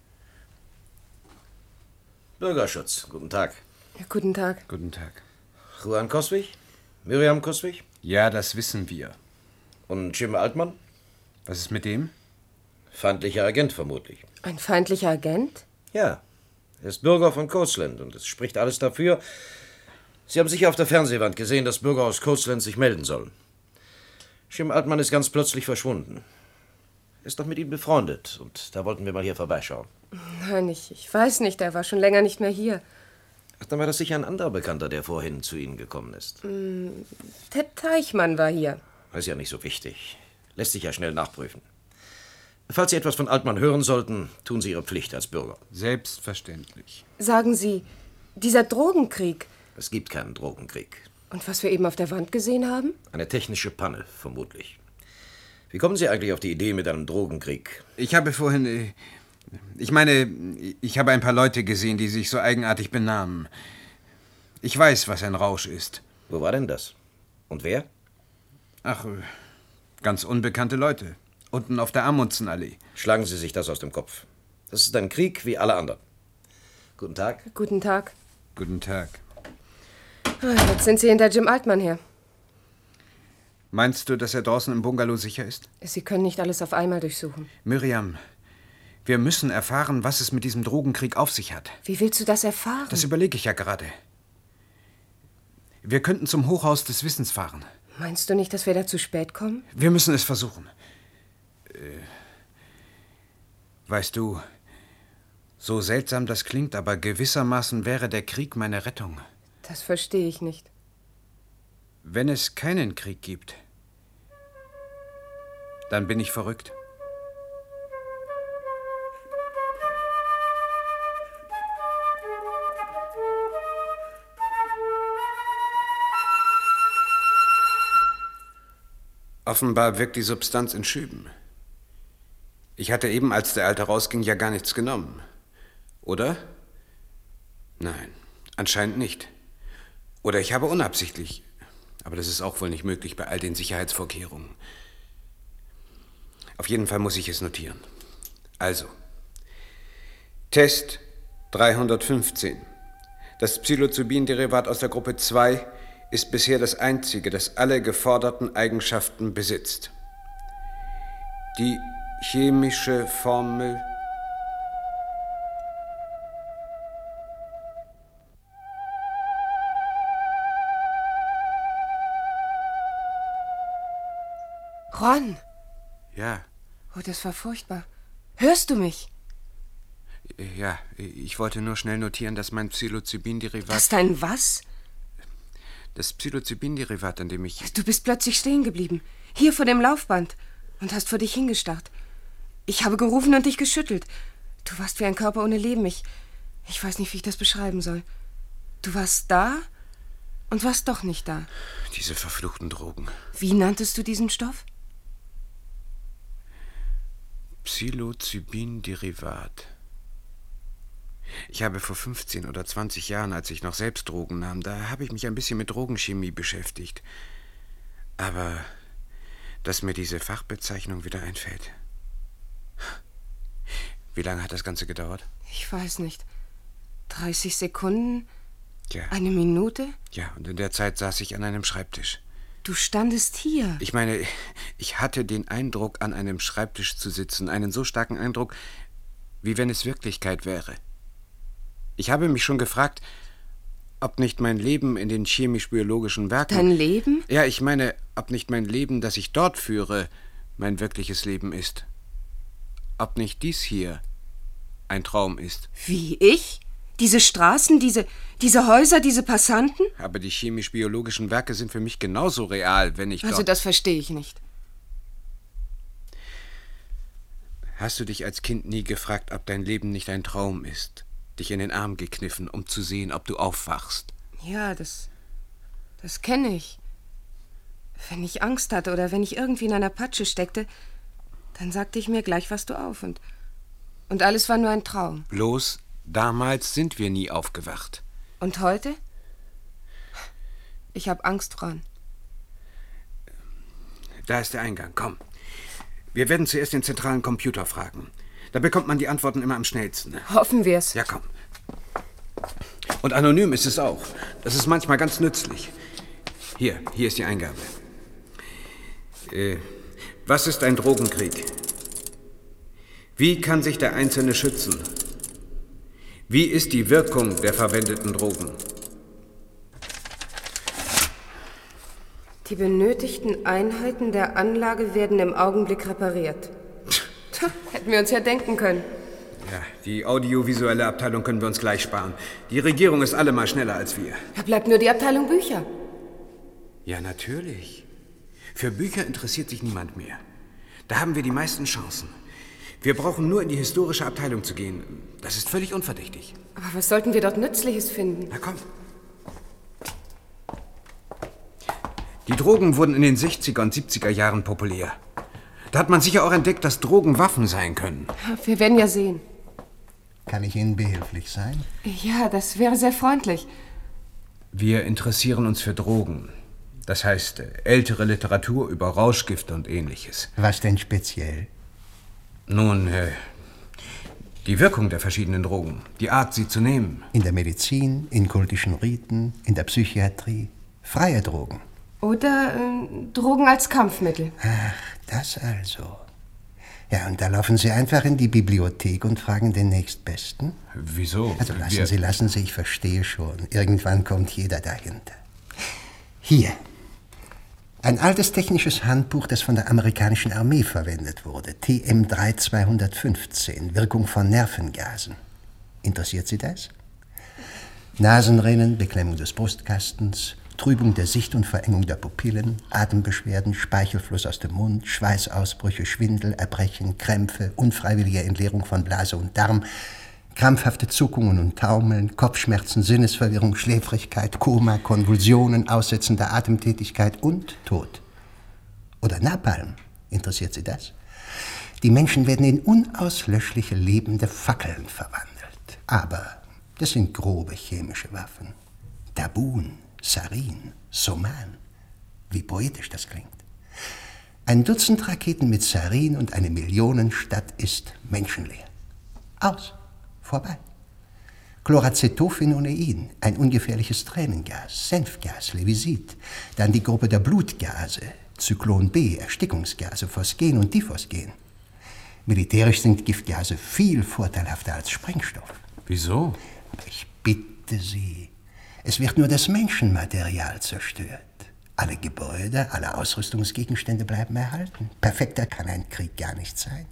Bürgerschutz, guten Tag. Ja, guten Tag. Guten Tag. Juan Coswig? Miriam Coswig? Ja, das wissen wir. Und Jim Altmann? Was ist mit dem? Feindlicher Agent vermutlich. Ein feindlicher Agent? Ja, er ist Bürger von Coastland und es spricht alles dafür. Sie haben sicher auf der Fernsehwand gesehen, dass Bürger aus Coastland sich melden sollen. Jim Altmann ist ganz plötzlich verschwunden. Er ist doch mit ihm befreundet und da wollten wir mal hier vorbeischauen. Nein, ich weiß nicht, er war schon länger nicht mehr hier. Ach, dann war das sicher ein anderer Bekannter, der vorhin zu Ihnen gekommen ist. Ted Teichmann war hier. Das ist ja nicht so wichtig. Lässt sich ja schnell nachprüfen. Falls Sie etwas von Altmann hören sollten, tun Sie Ihre Pflicht als Bürger. Selbstverständlich. Sagen Sie, dieser Drogenkrieg... Es gibt keinen Drogenkrieg. Und was wir eben auf der Wand gesehen haben? Eine technische Panne, vermutlich. Wie kommen Sie eigentlich auf die Idee mit einem Drogenkrieg? Ich habe vorhin... Ich habe ein paar Leute gesehen, die sich so eigenartig benahmen. Ich weiß, was ein Rausch ist. Wo war denn das? Und wer? Ach, ganz unbekannte Leute. Unten auf der Amundsenallee. Schlagen Sie sich das aus dem Kopf. Das ist ein Krieg wie alle anderen. Guten Tag. Guten Tag. Guten Tag. Jetzt sind Sie hinter Jim Altmann her. Meinst du, dass er draußen im Bungalow sicher ist? Sie können nicht alles auf einmal durchsuchen. Miriam, wir müssen erfahren, was es mit diesem Drogenkrieg auf sich hat. Wie willst du das erfahren? Das überlege ich ja gerade. Wir könnten zum Hochhaus des Wissens fahren. Meinst du nicht, dass wir da zu spät kommen? Wir müssen es versuchen. Weißt du, so seltsam das klingt, aber gewissermaßen wäre der Krieg meine Rettung. Das verstehe ich nicht. Wenn es keinen Krieg gibt, dann bin ich verrückt. Offenbar wirkt die Substanz in Schüben. Ich hatte eben, als der Alte rausging, ja gar nichts genommen. Oder? Nein, anscheinend nicht. Oder ich habe unabsichtlich. Aber das ist auch wohl nicht möglich bei all den Sicherheitsvorkehrungen. Auf jeden Fall muss ich es notieren. Also, Test 315. Das Psilocybin-Derivat aus der Gruppe 2 ist bisher das einzige, das alle geforderten Eigenschaften besitzt. Die chemische Formel Ron! Ja. Oh, das war furchtbar. Hörst du mich? Ja, ich wollte nur schnell notieren, dass mein Psilocybin-Derivat... Das dein was? Das Psilocybin-Derivat, an dem ich... Du bist plötzlich stehen geblieben. Hier vor dem Laufband. Und hast vor dich hingestarrt. Ich habe gerufen und dich geschüttelt. Du warst wie ein Körper ohne Leben. Ich weiß nicht, wie ich das beschreiben soll. Du warst da und warst doch nicht da. Diese verfluchten Drogen. Wie nanntest du diesen Stoff? Psilocybin-Derivat. Ich habe vor 15 oder 20 Jahren, als ich noch selbst Drogen nahm, da habe ich mich ein bisschen mit Drogenchemie beschäftigt. Aber dass mir diese Fachbezeichnung wieder einfällt. Wie lange hat das Ganze gedauert? Ich weiß nicht. 30 Sekunden? Ja. Eine Minute? Ja, und in der Zeit saß ich an einem Schreibtisch. Du standest hier. Ich meine, ich hatte den Eindruck, an einem Schreibtisch zu sitzen, einen so starken Eindruck, wie wenn es Wirklichkeit wäre. Ich habe mich schon gefragt, ob nicht mein Leben in den chemisch-biologischen Werken... Dein Leben? Ja, ich meine, ob nicht mein Leben, das ich dort führe, mein wirkliches Leben ist. Ob nicht dies hier ein Traum ist. Wie, ich? Diese Straßen, diese Häuser, diese Passanten? Aber die chemisch-biologischen Werke sind für mich genauso real, wenn ich Also dort... das verstehe ich nicht. Hast du dich als Kind nie gefragt, ob dein Leben nicht ein Traum ist? Dich in den Arm gekniffen, um zu sehen, ob du aufwachst? Ja, das kenne ich. Wenn ich Angst hatte oder wenn ich irgendwie in einer Patsche steckte, dann sagte ich mir, gleich wachst du auf und alles war nur ein Traum. Bloß, damals sind wir nie aufgewacht. Und heute? Ich habe Angst, Ron. Da ist der Eingang, komm. Wir werden zuerst den zentralen Computer fragen. Da bekommt man die Antworten immer am schnellsten. Hoffen wir's. Ja, komm. Und anonym ist es auch. Das ist manchmal ganz nützlich. Hier ist die Eingabe. Was ist ein Drogenkrieg? Wie kann sich der Einzelne schützen? Wie ist die Wirkung der verwendeten Drogen? Die benötigten Einheiten der Anlage werden im Augenblick repariert. Hätten wir uns ja denken können. Ja, die audiovisuelle Abteilung können wir uns gleich sparen. Die Regierung ist allemal schneller als wir. Da bleibt nur die Abteilung Bücher. Ja, natürlich. Für Bücher interessiert sich niemand mehr. Da haben wir die meisten Chancen. Wir brauchen nur in die historische Abteilung zu gehen. Das ist völlig unverdächtig. Aber was sollten wir dort Nützliches finden? Na komm. Die Drogen wurden in den 60er und 70er Jahren populär. Da hat man sicher auch entdeckt, dass Drogen Waffen sein können. Wir werden ja sehen. Kann ich Ihnen behilflich sein? Ja, das wäre sehr freundlich. Wir interessieren uns für Drogen. Das heißt, ältere Literatur über Rauschgifte und Ähnliches. Was denn speziell? Nun, die Wirkung der verschiedenen Drogen, die Art, sie zu nehmen. In der Medizin, in kultischen Riten, in der Psychiatrie. Freie Drogen. Oder Drogen als Kampfmittel. Ach, das also. Ja, und da laufen Sie einfach in die Bibliothek und fragen den Nächstbesten. Wieso? Also lassen Sie, ich verstehe schon. Irgendwann kommt jeder dahinter. Hier. Ein altes technisches Handbuch, das von der amerikanischen Armee verwendet wurde. TM 3215, Wirkung von Nervengasen. Interessiert Sie das? Nasenrinnen, Beklemmung des Brustkastens, Trübung der Sicht und Verengung der Pupillen, Atembeschwerden, Speichelfluss aus dem Mund, Schweißausbrüche, Schwindel, Erbrechen, Krämpfe, unfreiwillige Entleerung von Blase und Darm, krampfhafte Zuckungen und Taumeln, Kopfschmerzen, Sinnesverwirrung, Schläfrigkeit, Koma, Konvulsionen, Aussetzen der Atemtätigkeit und Tod. Oder Napalm. Interessiert Sie das? Die Menschen werden in unauslöschliche lebende Fackeln verwandelt. Aber das sind grobe chemische Waffen. Tabun, Sarin, Soman. Wie poetisch das klingt. Ein Dutzend Raketen mit Sarin und eine Millionenstadt ist menschenleer. Aus. Vorbei. Chloracetophenolain, ein ungefährliches Tränengas, Senfgas, Levisit. Dann die Gruppe der Blutgase, Zyklon B, Erstickungsgase, Phosgen und Diphosgen. Militärisch sind Giftgase viel vorteilhafter als Sprengstoff. Wieso? Aber ich bitte Sie, es wird nur das Menschenmaterial zerstört. Alle Gebäude, alle Ausrüstungsgegenstände bleiben erhalten. Perfekter kann ein Krieg gar nicht sein.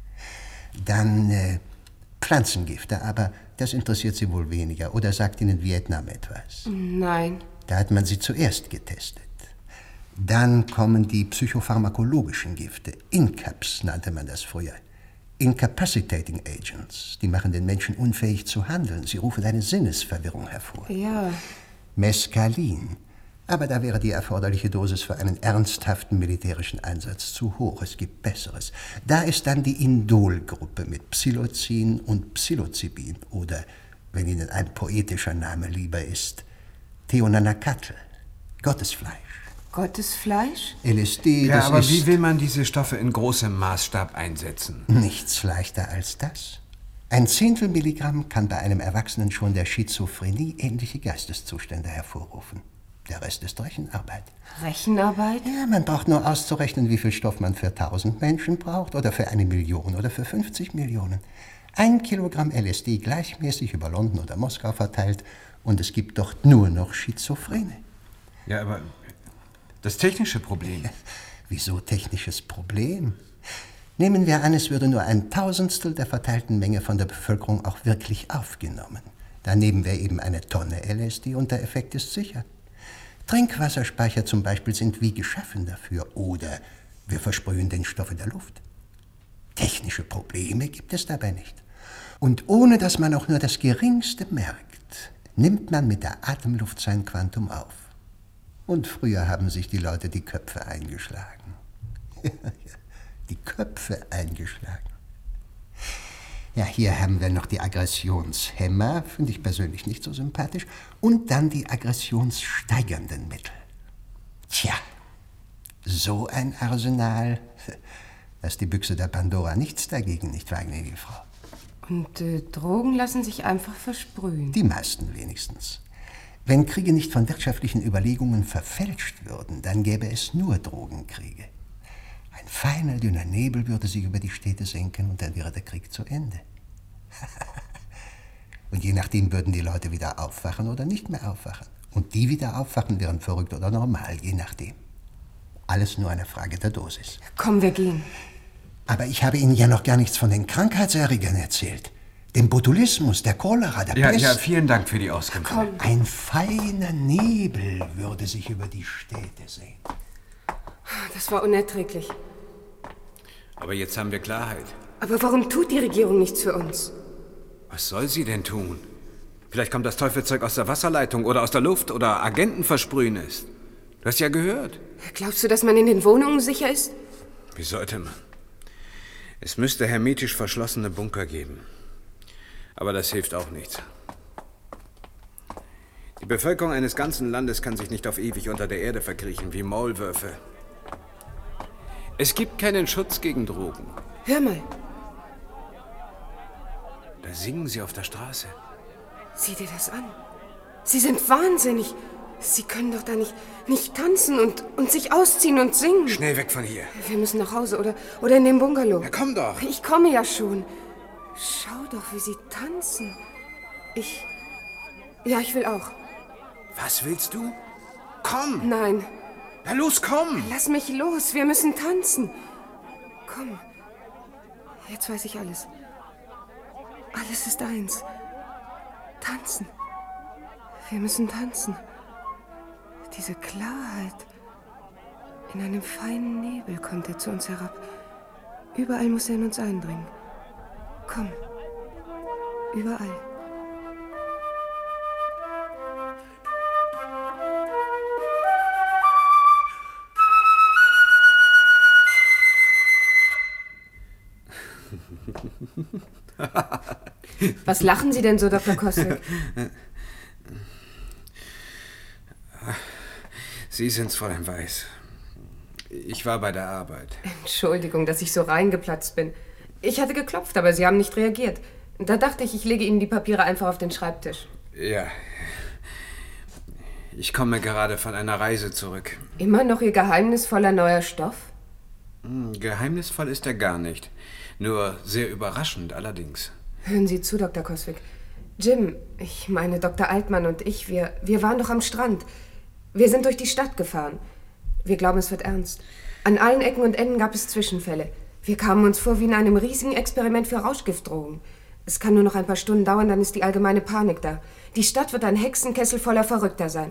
Dann Pflanzengifte, aber das interessiert Sie wohl weniger. Oder sagt Ihnen Vietnam etwas? Nein. Da hat man sie zuerst getestet. Dann kommen die psychopharmakologischen Gifte. INCAPs nannte man das früher. Incapacitating Agents. Die machen den Menschen unfähig zu handeln. Sie rufen eine Sinnesverwirrung hervor. Ja. Mescalin. Aber da wäre die erforderliche Dosis für einen ernsthaften militärischen Einsatz zu hoch. Es gibt Besseres. Da ist dann die Indol-Gruppe mit Psilocin und Psilocybin. Oder, wenn Ihnen ein poetischer Name lieber ist, Theonanacatl, Gottesfleisch. Gottesfleisch? LSD, ja, das aber ist... wie will man diese Stoffe in großem Maßstab einsetzen? Nichts leichter als das. 1/10 Milligramm kann bei einem Erwachsenen schon der Schizophrenie ähnliche Geisteszustände hervorrufen. Der Rest ist Rechenarbeit. Rechenarbeit? Ja, man braucht nur auszurechnen, wie viel Stoff man für 1000 Menschen braucht oder für 1 Million oder für 50 Millionen. 1 Kilogramm LSD gleichmäßig über London oder Moskau verteilt und es gibt dort nur noch Schizophrene. Ja, aber das technische Problem. Ja, wieso technisches Problem? Nehmen wir an, es würde nur 1/1000 der verteilten Menge von der Bevölkerung auch wirklich aufgenommen. Dann nehmen wir eben eine Tonne LSD und der Effekt ist sicher. Trinkwasserspeicher zum Beispiel sind wie geschaffen dafür. Oder wir versprühen den Stoff in der Luft. Technische Probleme gibt es dabei nicht. Und ohne dass man auch nur das Geringste merkt, nimmt man mit der Atemluft sein Quantum auf. Und früher haben sich die Leute die Köpfe eingeschlagen. Die Köpfe eingeschlagen. Ja, hier haben wir noch die Aggressionshemmer, finde ich persönlich nicht so sympathisch. Und dann die aggressionssteigernden Mittel. Tja, so ein Arsenal, dass die Büchse der Pandora nichts dagegen, nicht wahr, gnädige Frau? Und Drogen lassen sich einfach versprühen. Die meisten wenigstens. Wenn Kriege nicht von wirtschaftlichen Überlegungen verfälscht würden, dann gäbe es nur Drogenkriege. Ein feiner, dünner Nebel würde sich über die Städte senken und dann wäre der Krieg zu Ende. Und je nachdem würden die Leute wieder aufwachen oder nicht mehr aufwachen. Und die wieder aufwachen, wären verrückt oder normal, je nachdem. Alles nur eine Frage der Dosis. Komm, wir gehen. Aber ich habe Ihnen ja noch gar nichts von den Krankheitserregern erzählt. Dem Botulismus, der Cholera, der Pest. Ja, vielen Dank für die Auskunft. Komm. Ein feiner Nebel würde sich über die Städte senken. Das war unerträglich. Aber jetzt haben wir Klarheit. Aber warum tut die Regierung nichts für uns? Was soll sie denn tun? Vielleicht kommt das Teufelszeug aus der Wasserleitung oder aus der Luft oder Agenten versprühen es. Du hast ja gehört. Glaubst du, dass man in den Wohnungen sicher ist? Wie sollte man? Es müsste hermetisch verschlossene Bunker geben. Aber das hilft auch nichts. Die Bevölkerung eines ganzen Landes kann sich nicht auf ewig unter der Erde verkriechen, wie Maulwürfe. Es gibt keinen Schutz gegen Drogen. Hör mal. Da singen sie auf der Straße. Sieh dir das an. Sie sind wahnsinnig. Sie können doch da nicht tanzen und sich ausziehen und singen. Schnell weg von hier. Wir müssen nach Hause oder in den Bungalow. Ja, komm doch. Ich komme ja schon. Schau doch, wie sie tanzen. Ich will auch. Was willst du? Komm. Nein. Na los, komm. Lass mich los. Wir müssen tanzen. Komm. Jetzt weiß ich alles. Alles ist eins. Tanzen. Wir müssen tanzen. Diese Klarheit. In einem feinen Nebel kommt er zu uns herab. Überall muss er in uns eindringen. Komm. Überall. Was lachen Sie denn so, Dr. Koswick? Sie sind's, Fräulein Weiß. Ich war bei der Arbeit. Entschuldigung, dass ich so reingeplatzt bin. Ich hatte geklopft, aber Sie haben nicht reagiert. Da dachte ich, ich lege Ihnen die Papiere einfach auf den Schreibtisch. Ja. Ich komme gerade von einer Reise zurück. Immer noch Ihr geheimnisvoller neuer Stoff? Geheimnisvoll ist er gar nicht. Nur sehr überraschend allerdings. Hören Sie zu, Dr. Koswick. Jim, ich meine Dr. Altmann und ich, wir waren doch am Strand. Wir sind durch die Stadt gefahren. Wir glauben, es wird ernst. An allen Ecken und Enden gab es Zwischenfälle. Wir kamen uns vor wie in einem riesigen Experiment für Rauschgiftdrogen. Es kann nur noch ein paar Stunden dauern, dann ist die allgemeine Panik da. Die Stadt wird ein Hexenkessel voller Verrückter sein.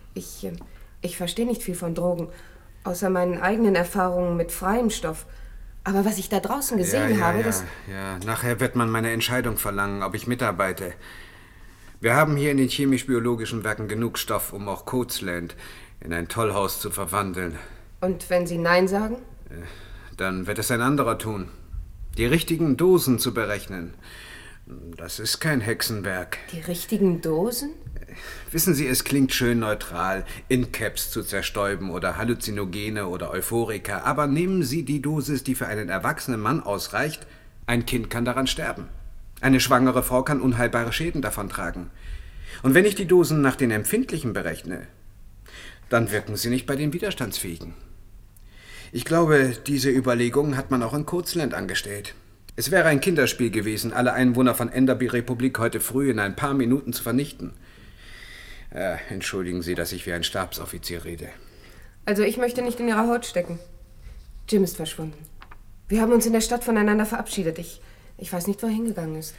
Ich verstehe nicht viel von Drogen, außer meinen eigenen Erfahrungen mit freiem Stoff. Aber was ich da draußen gesehen habe, das... Ja, nachher wird man meine Entscheidung verlangen, ob ich mitarbeite. Wir haben hier in den chemisch-biologischen Werken genug Stoff, um auch Coatsland in ein Tollhaus zu verwandeln. Und wenn Sie Nein sagen? Dann wird es ein anderer tun. Die richtigen Dosen zu berechnen. Das ist kein Hexenwerk. Die richtigen Dosen? Wissen Sie, es klingt schön neutral, In-Caps zu zerstäuben oder Halluzinogene oder Euphorika. Aber nehmen Sie die Dosis, die für einen erwachsenen Mann ausreicht. Ein Kind kann daran sterben. Eine schwangere Frau kann unheilbare Schäden davontragen. Und wenn ich die Dosen nach den Empfindlichen berechne, dann wirken sie nicht bei den Widerstandsfähigen. Ich glaube, diese Überlegungen hat man auch in Coatsland angestellt. Es wäre ein Kinderspiel gewesen, alle Einwohner von Enderby-Republik heute früh in ein paar Minuten zu vernichten. Entschuldigen Sie, dass ich wie ein Stabsoffizier rede. Also ich möchte nicht in Ihrer Haut stecken. Jim ist verschwunden. Wir haben uns in der Stadt voneinander verabschiedet. Ich weiß nicht, wo er hingegangen ist.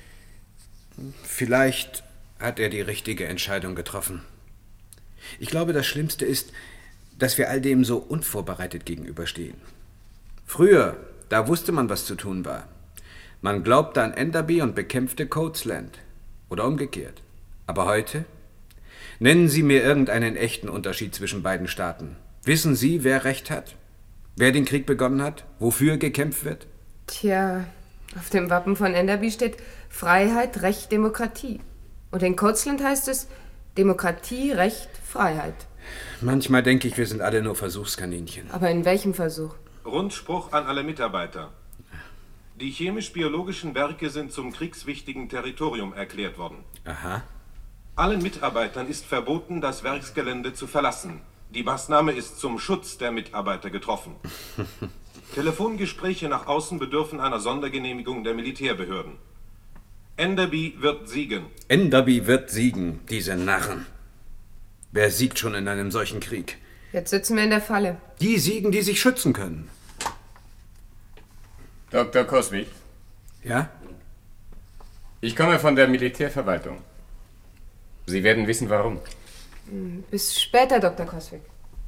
Vielleicht hat er die richtige Entscheidung getroffen. Ich glaube, das Schlimmste ist, dass wir all dem so unvorbereitet gegenüberstehen. Früher, da wusste man, was zu tun war. Man glaubte an Enderby und bekämpfte Coatsland. Oder umgekehrt. Aber heute? Nennen Sie mir irgendeinen echten Unterschied zwischen beiden Staaten. Wissen Sie, wer Recht hat? Wer den Krieg begonnen hat? Wofür gekämpft wird? Tja, auf dem Wappen von Enderby steht Freiheit, Recht, Demokratie. Und in Coatsland heißt es Demokratie, Recht, Freiheit. Manchmal denke ich, wir sind alle nur Versuchskaninchen. Aber in welchem Versuch? Rundspruch an alle Mitarbeiter. Die chemisch-biologischen Werke sind zum kriegswichtigen Territorium erklärt worden. Aha. Allen Mitarbeitern ist verboten, das Werksgelände zu verlassen. Die Maßnahme ist zum Schutz der Mitarbeiter getroffen. Telefongespräche nach außen bedürfen einer Sondergenehmigung der Militärbehörden. Enderby wird siegen. Enderby wird siegen, diese Narren. Wer siegt schon in einem solchen Krieg? Jetzt sitzen wir in der Falle. Die siegen, die sich schützen können. Dr. Coswig? Ja? Ich komme von der Militärverwaltung. Sie werden wissen, warum. Bis später, Dr. Coswig.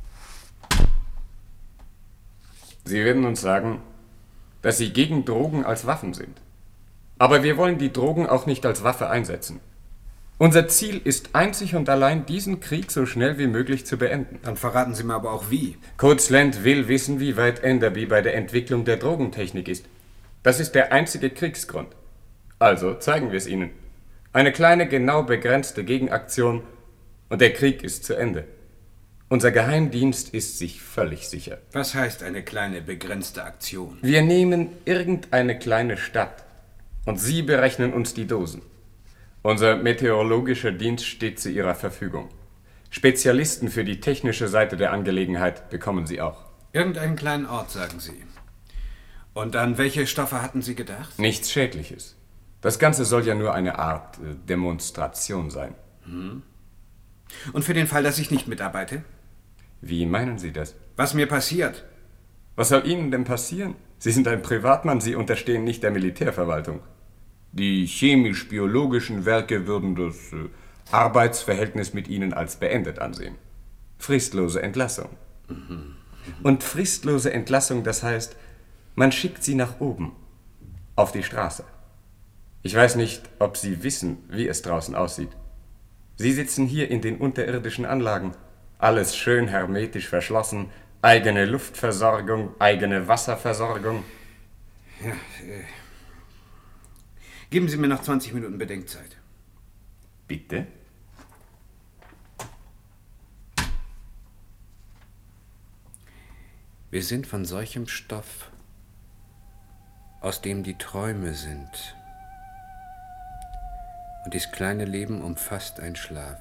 Sie werden uns sagen, dass Sie gegen Drogen als Waffen sind. Aber wir wollen die Drogen auch nicht als Waffe einsetzen. Unser Ziel ist einzig und allein, diesen Krieg so schnell wie möglich zu beenden. Dann verraten Sie mir aber auch wie. Coatsland will wissen, wie weit Enderby bei der Entwicklung der Drogentechnik ist. Das ist der einzige Kriegsgrund. Also zeigen wir es Ihnen. Eine kleine, genau begrenzte Gegenaktion und der Krieg ist zu Ende. Unser Geheimdienst ist sich völlig sicher. Was heißt eine kleine, begrenzte Aktion? Wir nehmen irgendeine kleine Stadt und Sie berechnen uns die Dosen. Unser meteorologischer Dienst steht zu Ihrer Verfügung. Spezialisten für die technische Seite der Angelegenheit bekommen Sie auch. Irgendeinen kleinen Ort, sagen Sie. Und an welche Stoffe hatten Sie gedacht? Nichts Schädliches. Das Ganze soll ja nur eine Art Demonstration sein. Und für den Fall, dass ich nicht mitarbeite? Wie meinen Sie das? Was mir passiert. Was soll Ihnen denn passieren? Sie sind ein Privatmann, Sie unterstehen nicht der Militärverwaltung. Die chemisch-biologischen Werke würden das Arbeitsverhältnis mit Ihnen als beendet ansehen. Fristlose Entlassung. Und fristlose Entlassung, das heißt, man schickt Sie nach oben, auf die Straße. Ich weiß nicht, ob Sie wissen, wie es draußen aussieht. Sie sitzen hier in den unterirdischen Anlagen. Alles schön hermetisch verschlossen. Eigene Luftversorgung, eigene Wasserversorgung. Ja, geben Sie mir noch 20 Minuten Bedenkzeit. Bitte? Wir sind von solchem Stoff, aus dem die Träume sind. Und dies kleine Leben umfasst ein Schlaf.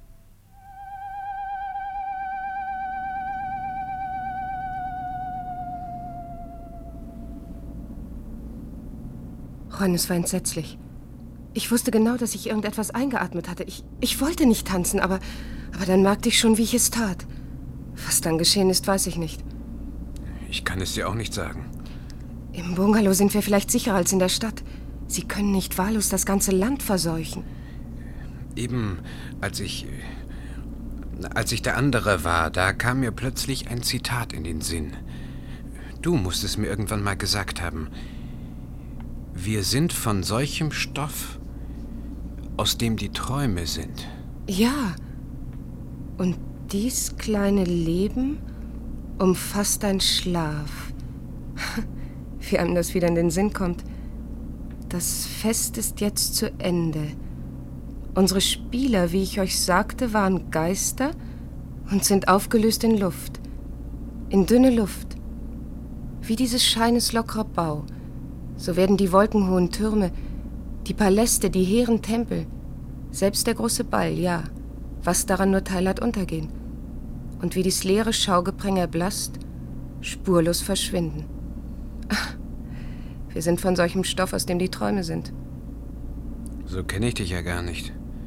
Ron, es war entsetzlich. Ich wusste genau, dass ich irgendetwas eingeatmet hatte. Ich wollte nicht tanzen, aber dann merkte ich schon, wie ich es tat. Was dann geschehen ist, weiß ich nicht. Ich kann es dir auch nicht sagen. Im Bungalow sind wir vielleicht sicherer als in der Stadt. Sie können nicht wahllos das ganze Land verseuchen. Eben, als ich der andere war, da kam mir plötzlich ein Zitat in den Sinn. Du musst es mir irgendwann mal gesagt haben. Wir sind von solchem Stoff, aus dem die Träume sind. Ja. Und dies kleine Leben umfasst ein Schlaf. Wie einem das wieder in den Sinn kommt. Das Fest ist jetzt zu Ende. Unsere Spieler, wie ich euch sagte, waren Geister und sind aufgelöst in Luft. In dünne Luft. Wie dieses Scheines lockerer Bau. So werden die wolkenhohen Türme, die Paläste, die hehren Tempel, selbst der große Ball, ja, was daran nur teil hat, untergehen. Und wie dies leere Schaugepränge erblasst, spurlos verschwinden. Ach, wir sind von solchem Stoff, aus dem die Träume sind. So kenne ich dich ja gar nicht.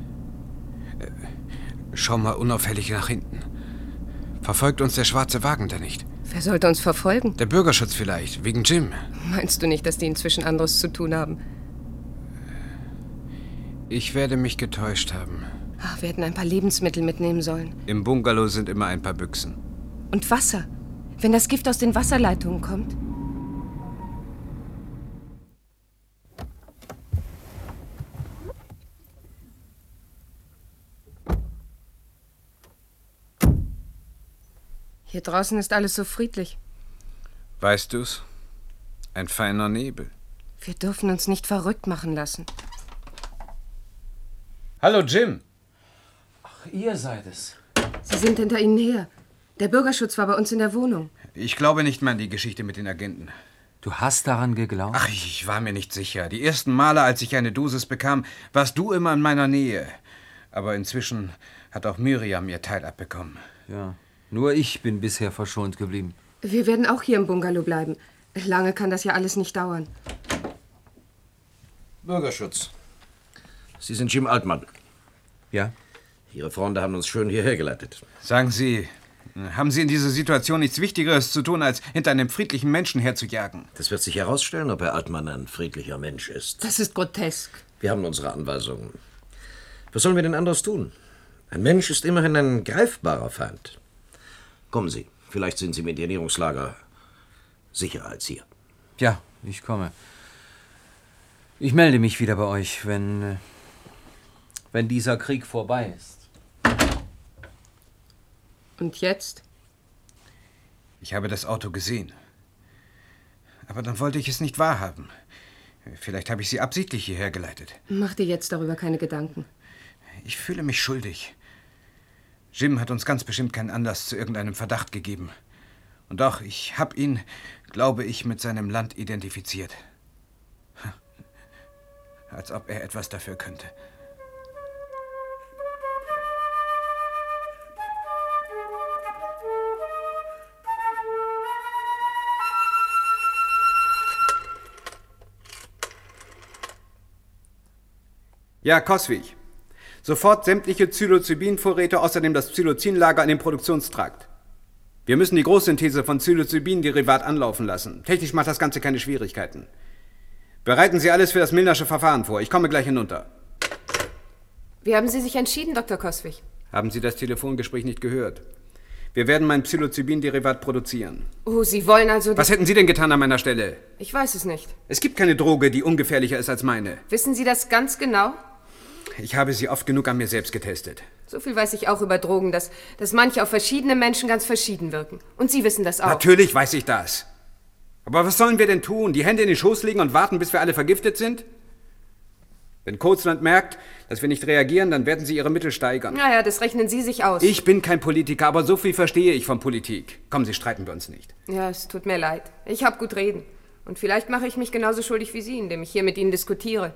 Schau mal unauffällig nach hinten. Verfolgt uns der schwarze Wagen da nicht? Wer sollte uns verfolgen? Der Bürgerschutz vielleicht, wegen Jim. Meinst du nicht, dass die inzwischen anderes zu tun haben? Ich werde mich getäuscht haben. Ach, wir hätten ein paar Lebensmittel mitnehmen sollen. Im Bungalow sind immer ein paar Büchsen. Und Wasser. Wenn das Gift aus den Wasserleitungen kommt. Hier draußen ist alles so friedlich. Weißt du's? Ein feiner Nebel. Wir dürfen uns nicht verrückt machen lassen. Hallo, Jim. Ach, ihr seid es. Sie sind hinter Ihnen her. Der Bürgerschutz war bei uns in der Wohnung. Ich glaube nicht mehr an die Geschichte mit den Agenten. Du hast daran geglaubt? Ach, ich war mir nicht sicher. Die ersten Male, als ich eine Dosis bekam, warst du immer in meiner Nähe. Aber inzwischen hat auch Miriam ihr Teil abbekommen. Ja, nur ich bin bisher verschont geblieben. Wir werden auch hier im Bungalow bleiben. Lange kann das ja alles nicht dauern. Bürgerschutz. Sie sind Jim Altmann. Ja? Ihre Freunde haben uns schön hierher geleitet. Sagen Sie, haben Sie in dieser Situation nichts Wichtigeres zu tun, als hinter einem friedlichen Menschen herzujagen? Das wird sich herausstellen, ob Herr Altmann ein friedlicher Mensch ist. Das ist grotesk. Wir haben unsere Anweisungen. Was sollen wir denn anderes tun? Ein Mensch ist immerhin ein greifbarer Feind. Kommen Sie, vielleicht sind Sie im Internierungslager sicherer als hier. Ja, ich komme. Ich melde mich wieder bei euch, wenn dieser Krieg vorbei ist. Und jetzt? Ich habe das Auto gesehen. Aber dann wollte ich es nicht wahrhaben. Vielleicht habe ich Sie absichtlich hierher geleitet. Mach dir jetzt darüber keine Gedanken. Ich fühle mich schuldig. Jim hat uns ganz bestimmt keinen Anlass zu irgendeinem Verdacht gegeben. Und doch, ich habe ihn, glaube ich, mit seinem Land identifiziert. Als ob er etwas dafür könnte. Ja, Coswig. Sofort sämtliche Psilocybin-Vorräte, außerdem das Psilocin-Lager an den Produktionstrakt. Wir müssen die Großsynthese von Psilocybin-Derivat anlaufen lassen. Technisch macht das Ganze keine Schwierigkeiten. Bereiten Sie alles für das Milnersche Verfahren vor. Ich komme gleich hinunter. Wie haben Sie sich entschieden, Dr. Coswig? Haben Sie das Telefongespräch nicht gehört? Wir werden mein Psilocybin-Derivat produzieren. Oh, Sie wollen also... Was hätten Sie denn getan an meiner Stelle? Ich weiß es nicht. Es gibt keine Droge, die ungefährlicher ist als meine. Wissen Sie das ganz genau? Ich habe sie oft genug an mir selbst getestet. So viel weiß ich auch über Drogen, dass manche auf verschiedene Menschen ganz verschieden wirken. Und Sie wissen das auch. Natürlich weiß ich das. Aber was sollen wir denn tun? Die Hände in den Schoß legen und warten, bis wir alle vergiftet sind? Wenn Coatsland merkt, dass wir nicht reagieren, dann werden sie ihre Mittel steigern. Naja, das rechnen Sie sich aus. Ich bin kein Politiker, aber so viel verstehe ich von Politik. Kommen Sie, streiten wir uns nicht. Ja, es tut mir leid. Ich hab gut reden. Und vielleicht mache ich mich genauso schuldig wie Sie, indem ich hier mit Ihnen diskutiere.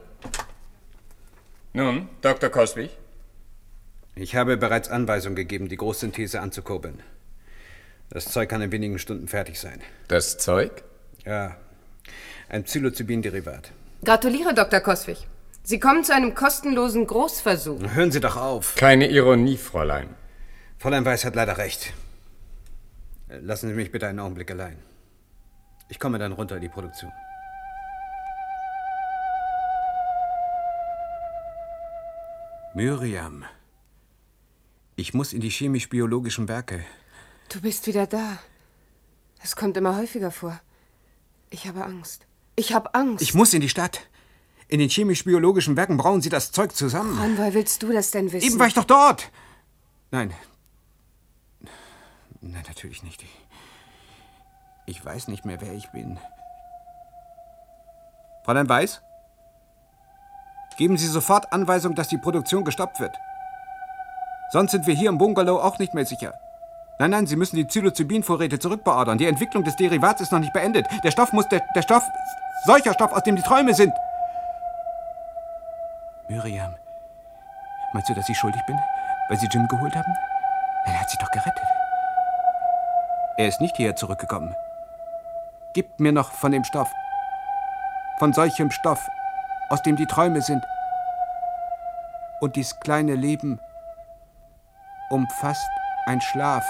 Nun, Dr. Coswig? Ich habe bereits Anweisung gegeben, die Großsynthese anzukurbeln. Das Zeug kann in wenigen Stunden fertig sein. Das Zeug? Ja, ein Psilocybin-Derivat. Gratuliere, Dr. Coswig. Sie kommen zu einem kostenlosen Großversuch. Hören Sie doch auf. Keine Ironie, Fräulein. Fräulein Weiß hat leider recht. Lassen Sie mich bitte einen Augenblick allein. Ich komme dann runter in die Produktion. Miriam, ich muss in die chemisch-biologischen Werke. Du bist wieder da. Es kommt immer häufiger vor. Ich habe Angst. Ich habe Angst. Ich muss in die Stadt. In den chemisch-biologischen Werken brauen Sie das Zeug zusammen. Mann, woher willst du das denn wissen? Eben war ich doch dort. Nein. Nein, natürlich nicht. Ich weiß nicht mehr, wer ich bin. Fräulein Weiß? Geben Sie sofort Anweisung, dass die Produktion gestoppt wird. Sonst sind wir hier im Bungalow auch nicht mehr sicher. Nein, nein, Sie müssen die Psilocybin-Vorräte zurückbeordern. Die Entwicklung des Derivats ist noch nicht beendet. Der Stoff muss der Stoff, solcher Stoff, aus dem die Träume sind. Miriam, meinst du, dass ich schuldig bin, weil Sie Jim geholt haben? Nein, er hat sich doch gerettet. Er ist nicht hierher zurückgekommen. Gib mir noch von dem Stoff. Von solchem Stoff, aus dem die Träume sind. Und dies kleine Leben umfasst ein Schlaf.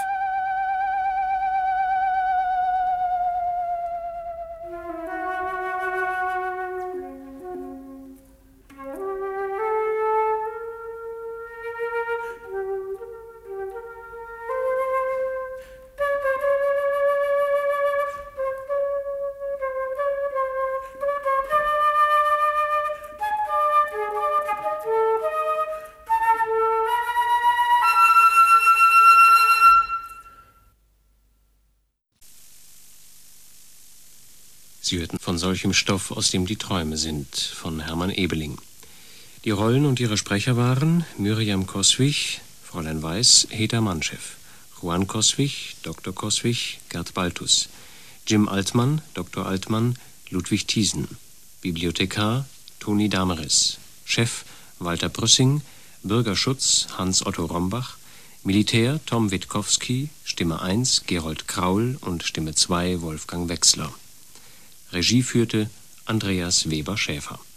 Sie hörten von solchem Stoff, aus dem die Träume sind, von Hermann Ebeling. Die Rollen und ihre Sprecher waren Miriam Coswig, Fräulein Weiß, Heda Mantschew, Juan Coswig, Dr. Coswig, Gerd Baltus, Jim Altmann, Dr. Altmann, Ludwig Thiesen. Bibliothekar Toni Dameris. Chef Walter Brüssing. Bürgerschutz Hans-Otto Rombach. Militär Tom Witkowski. Stimme 1 Gerold Kraul und Stimme 2 Wolfgang Wechsler. Regie führte Andreas Weber-Schäfer.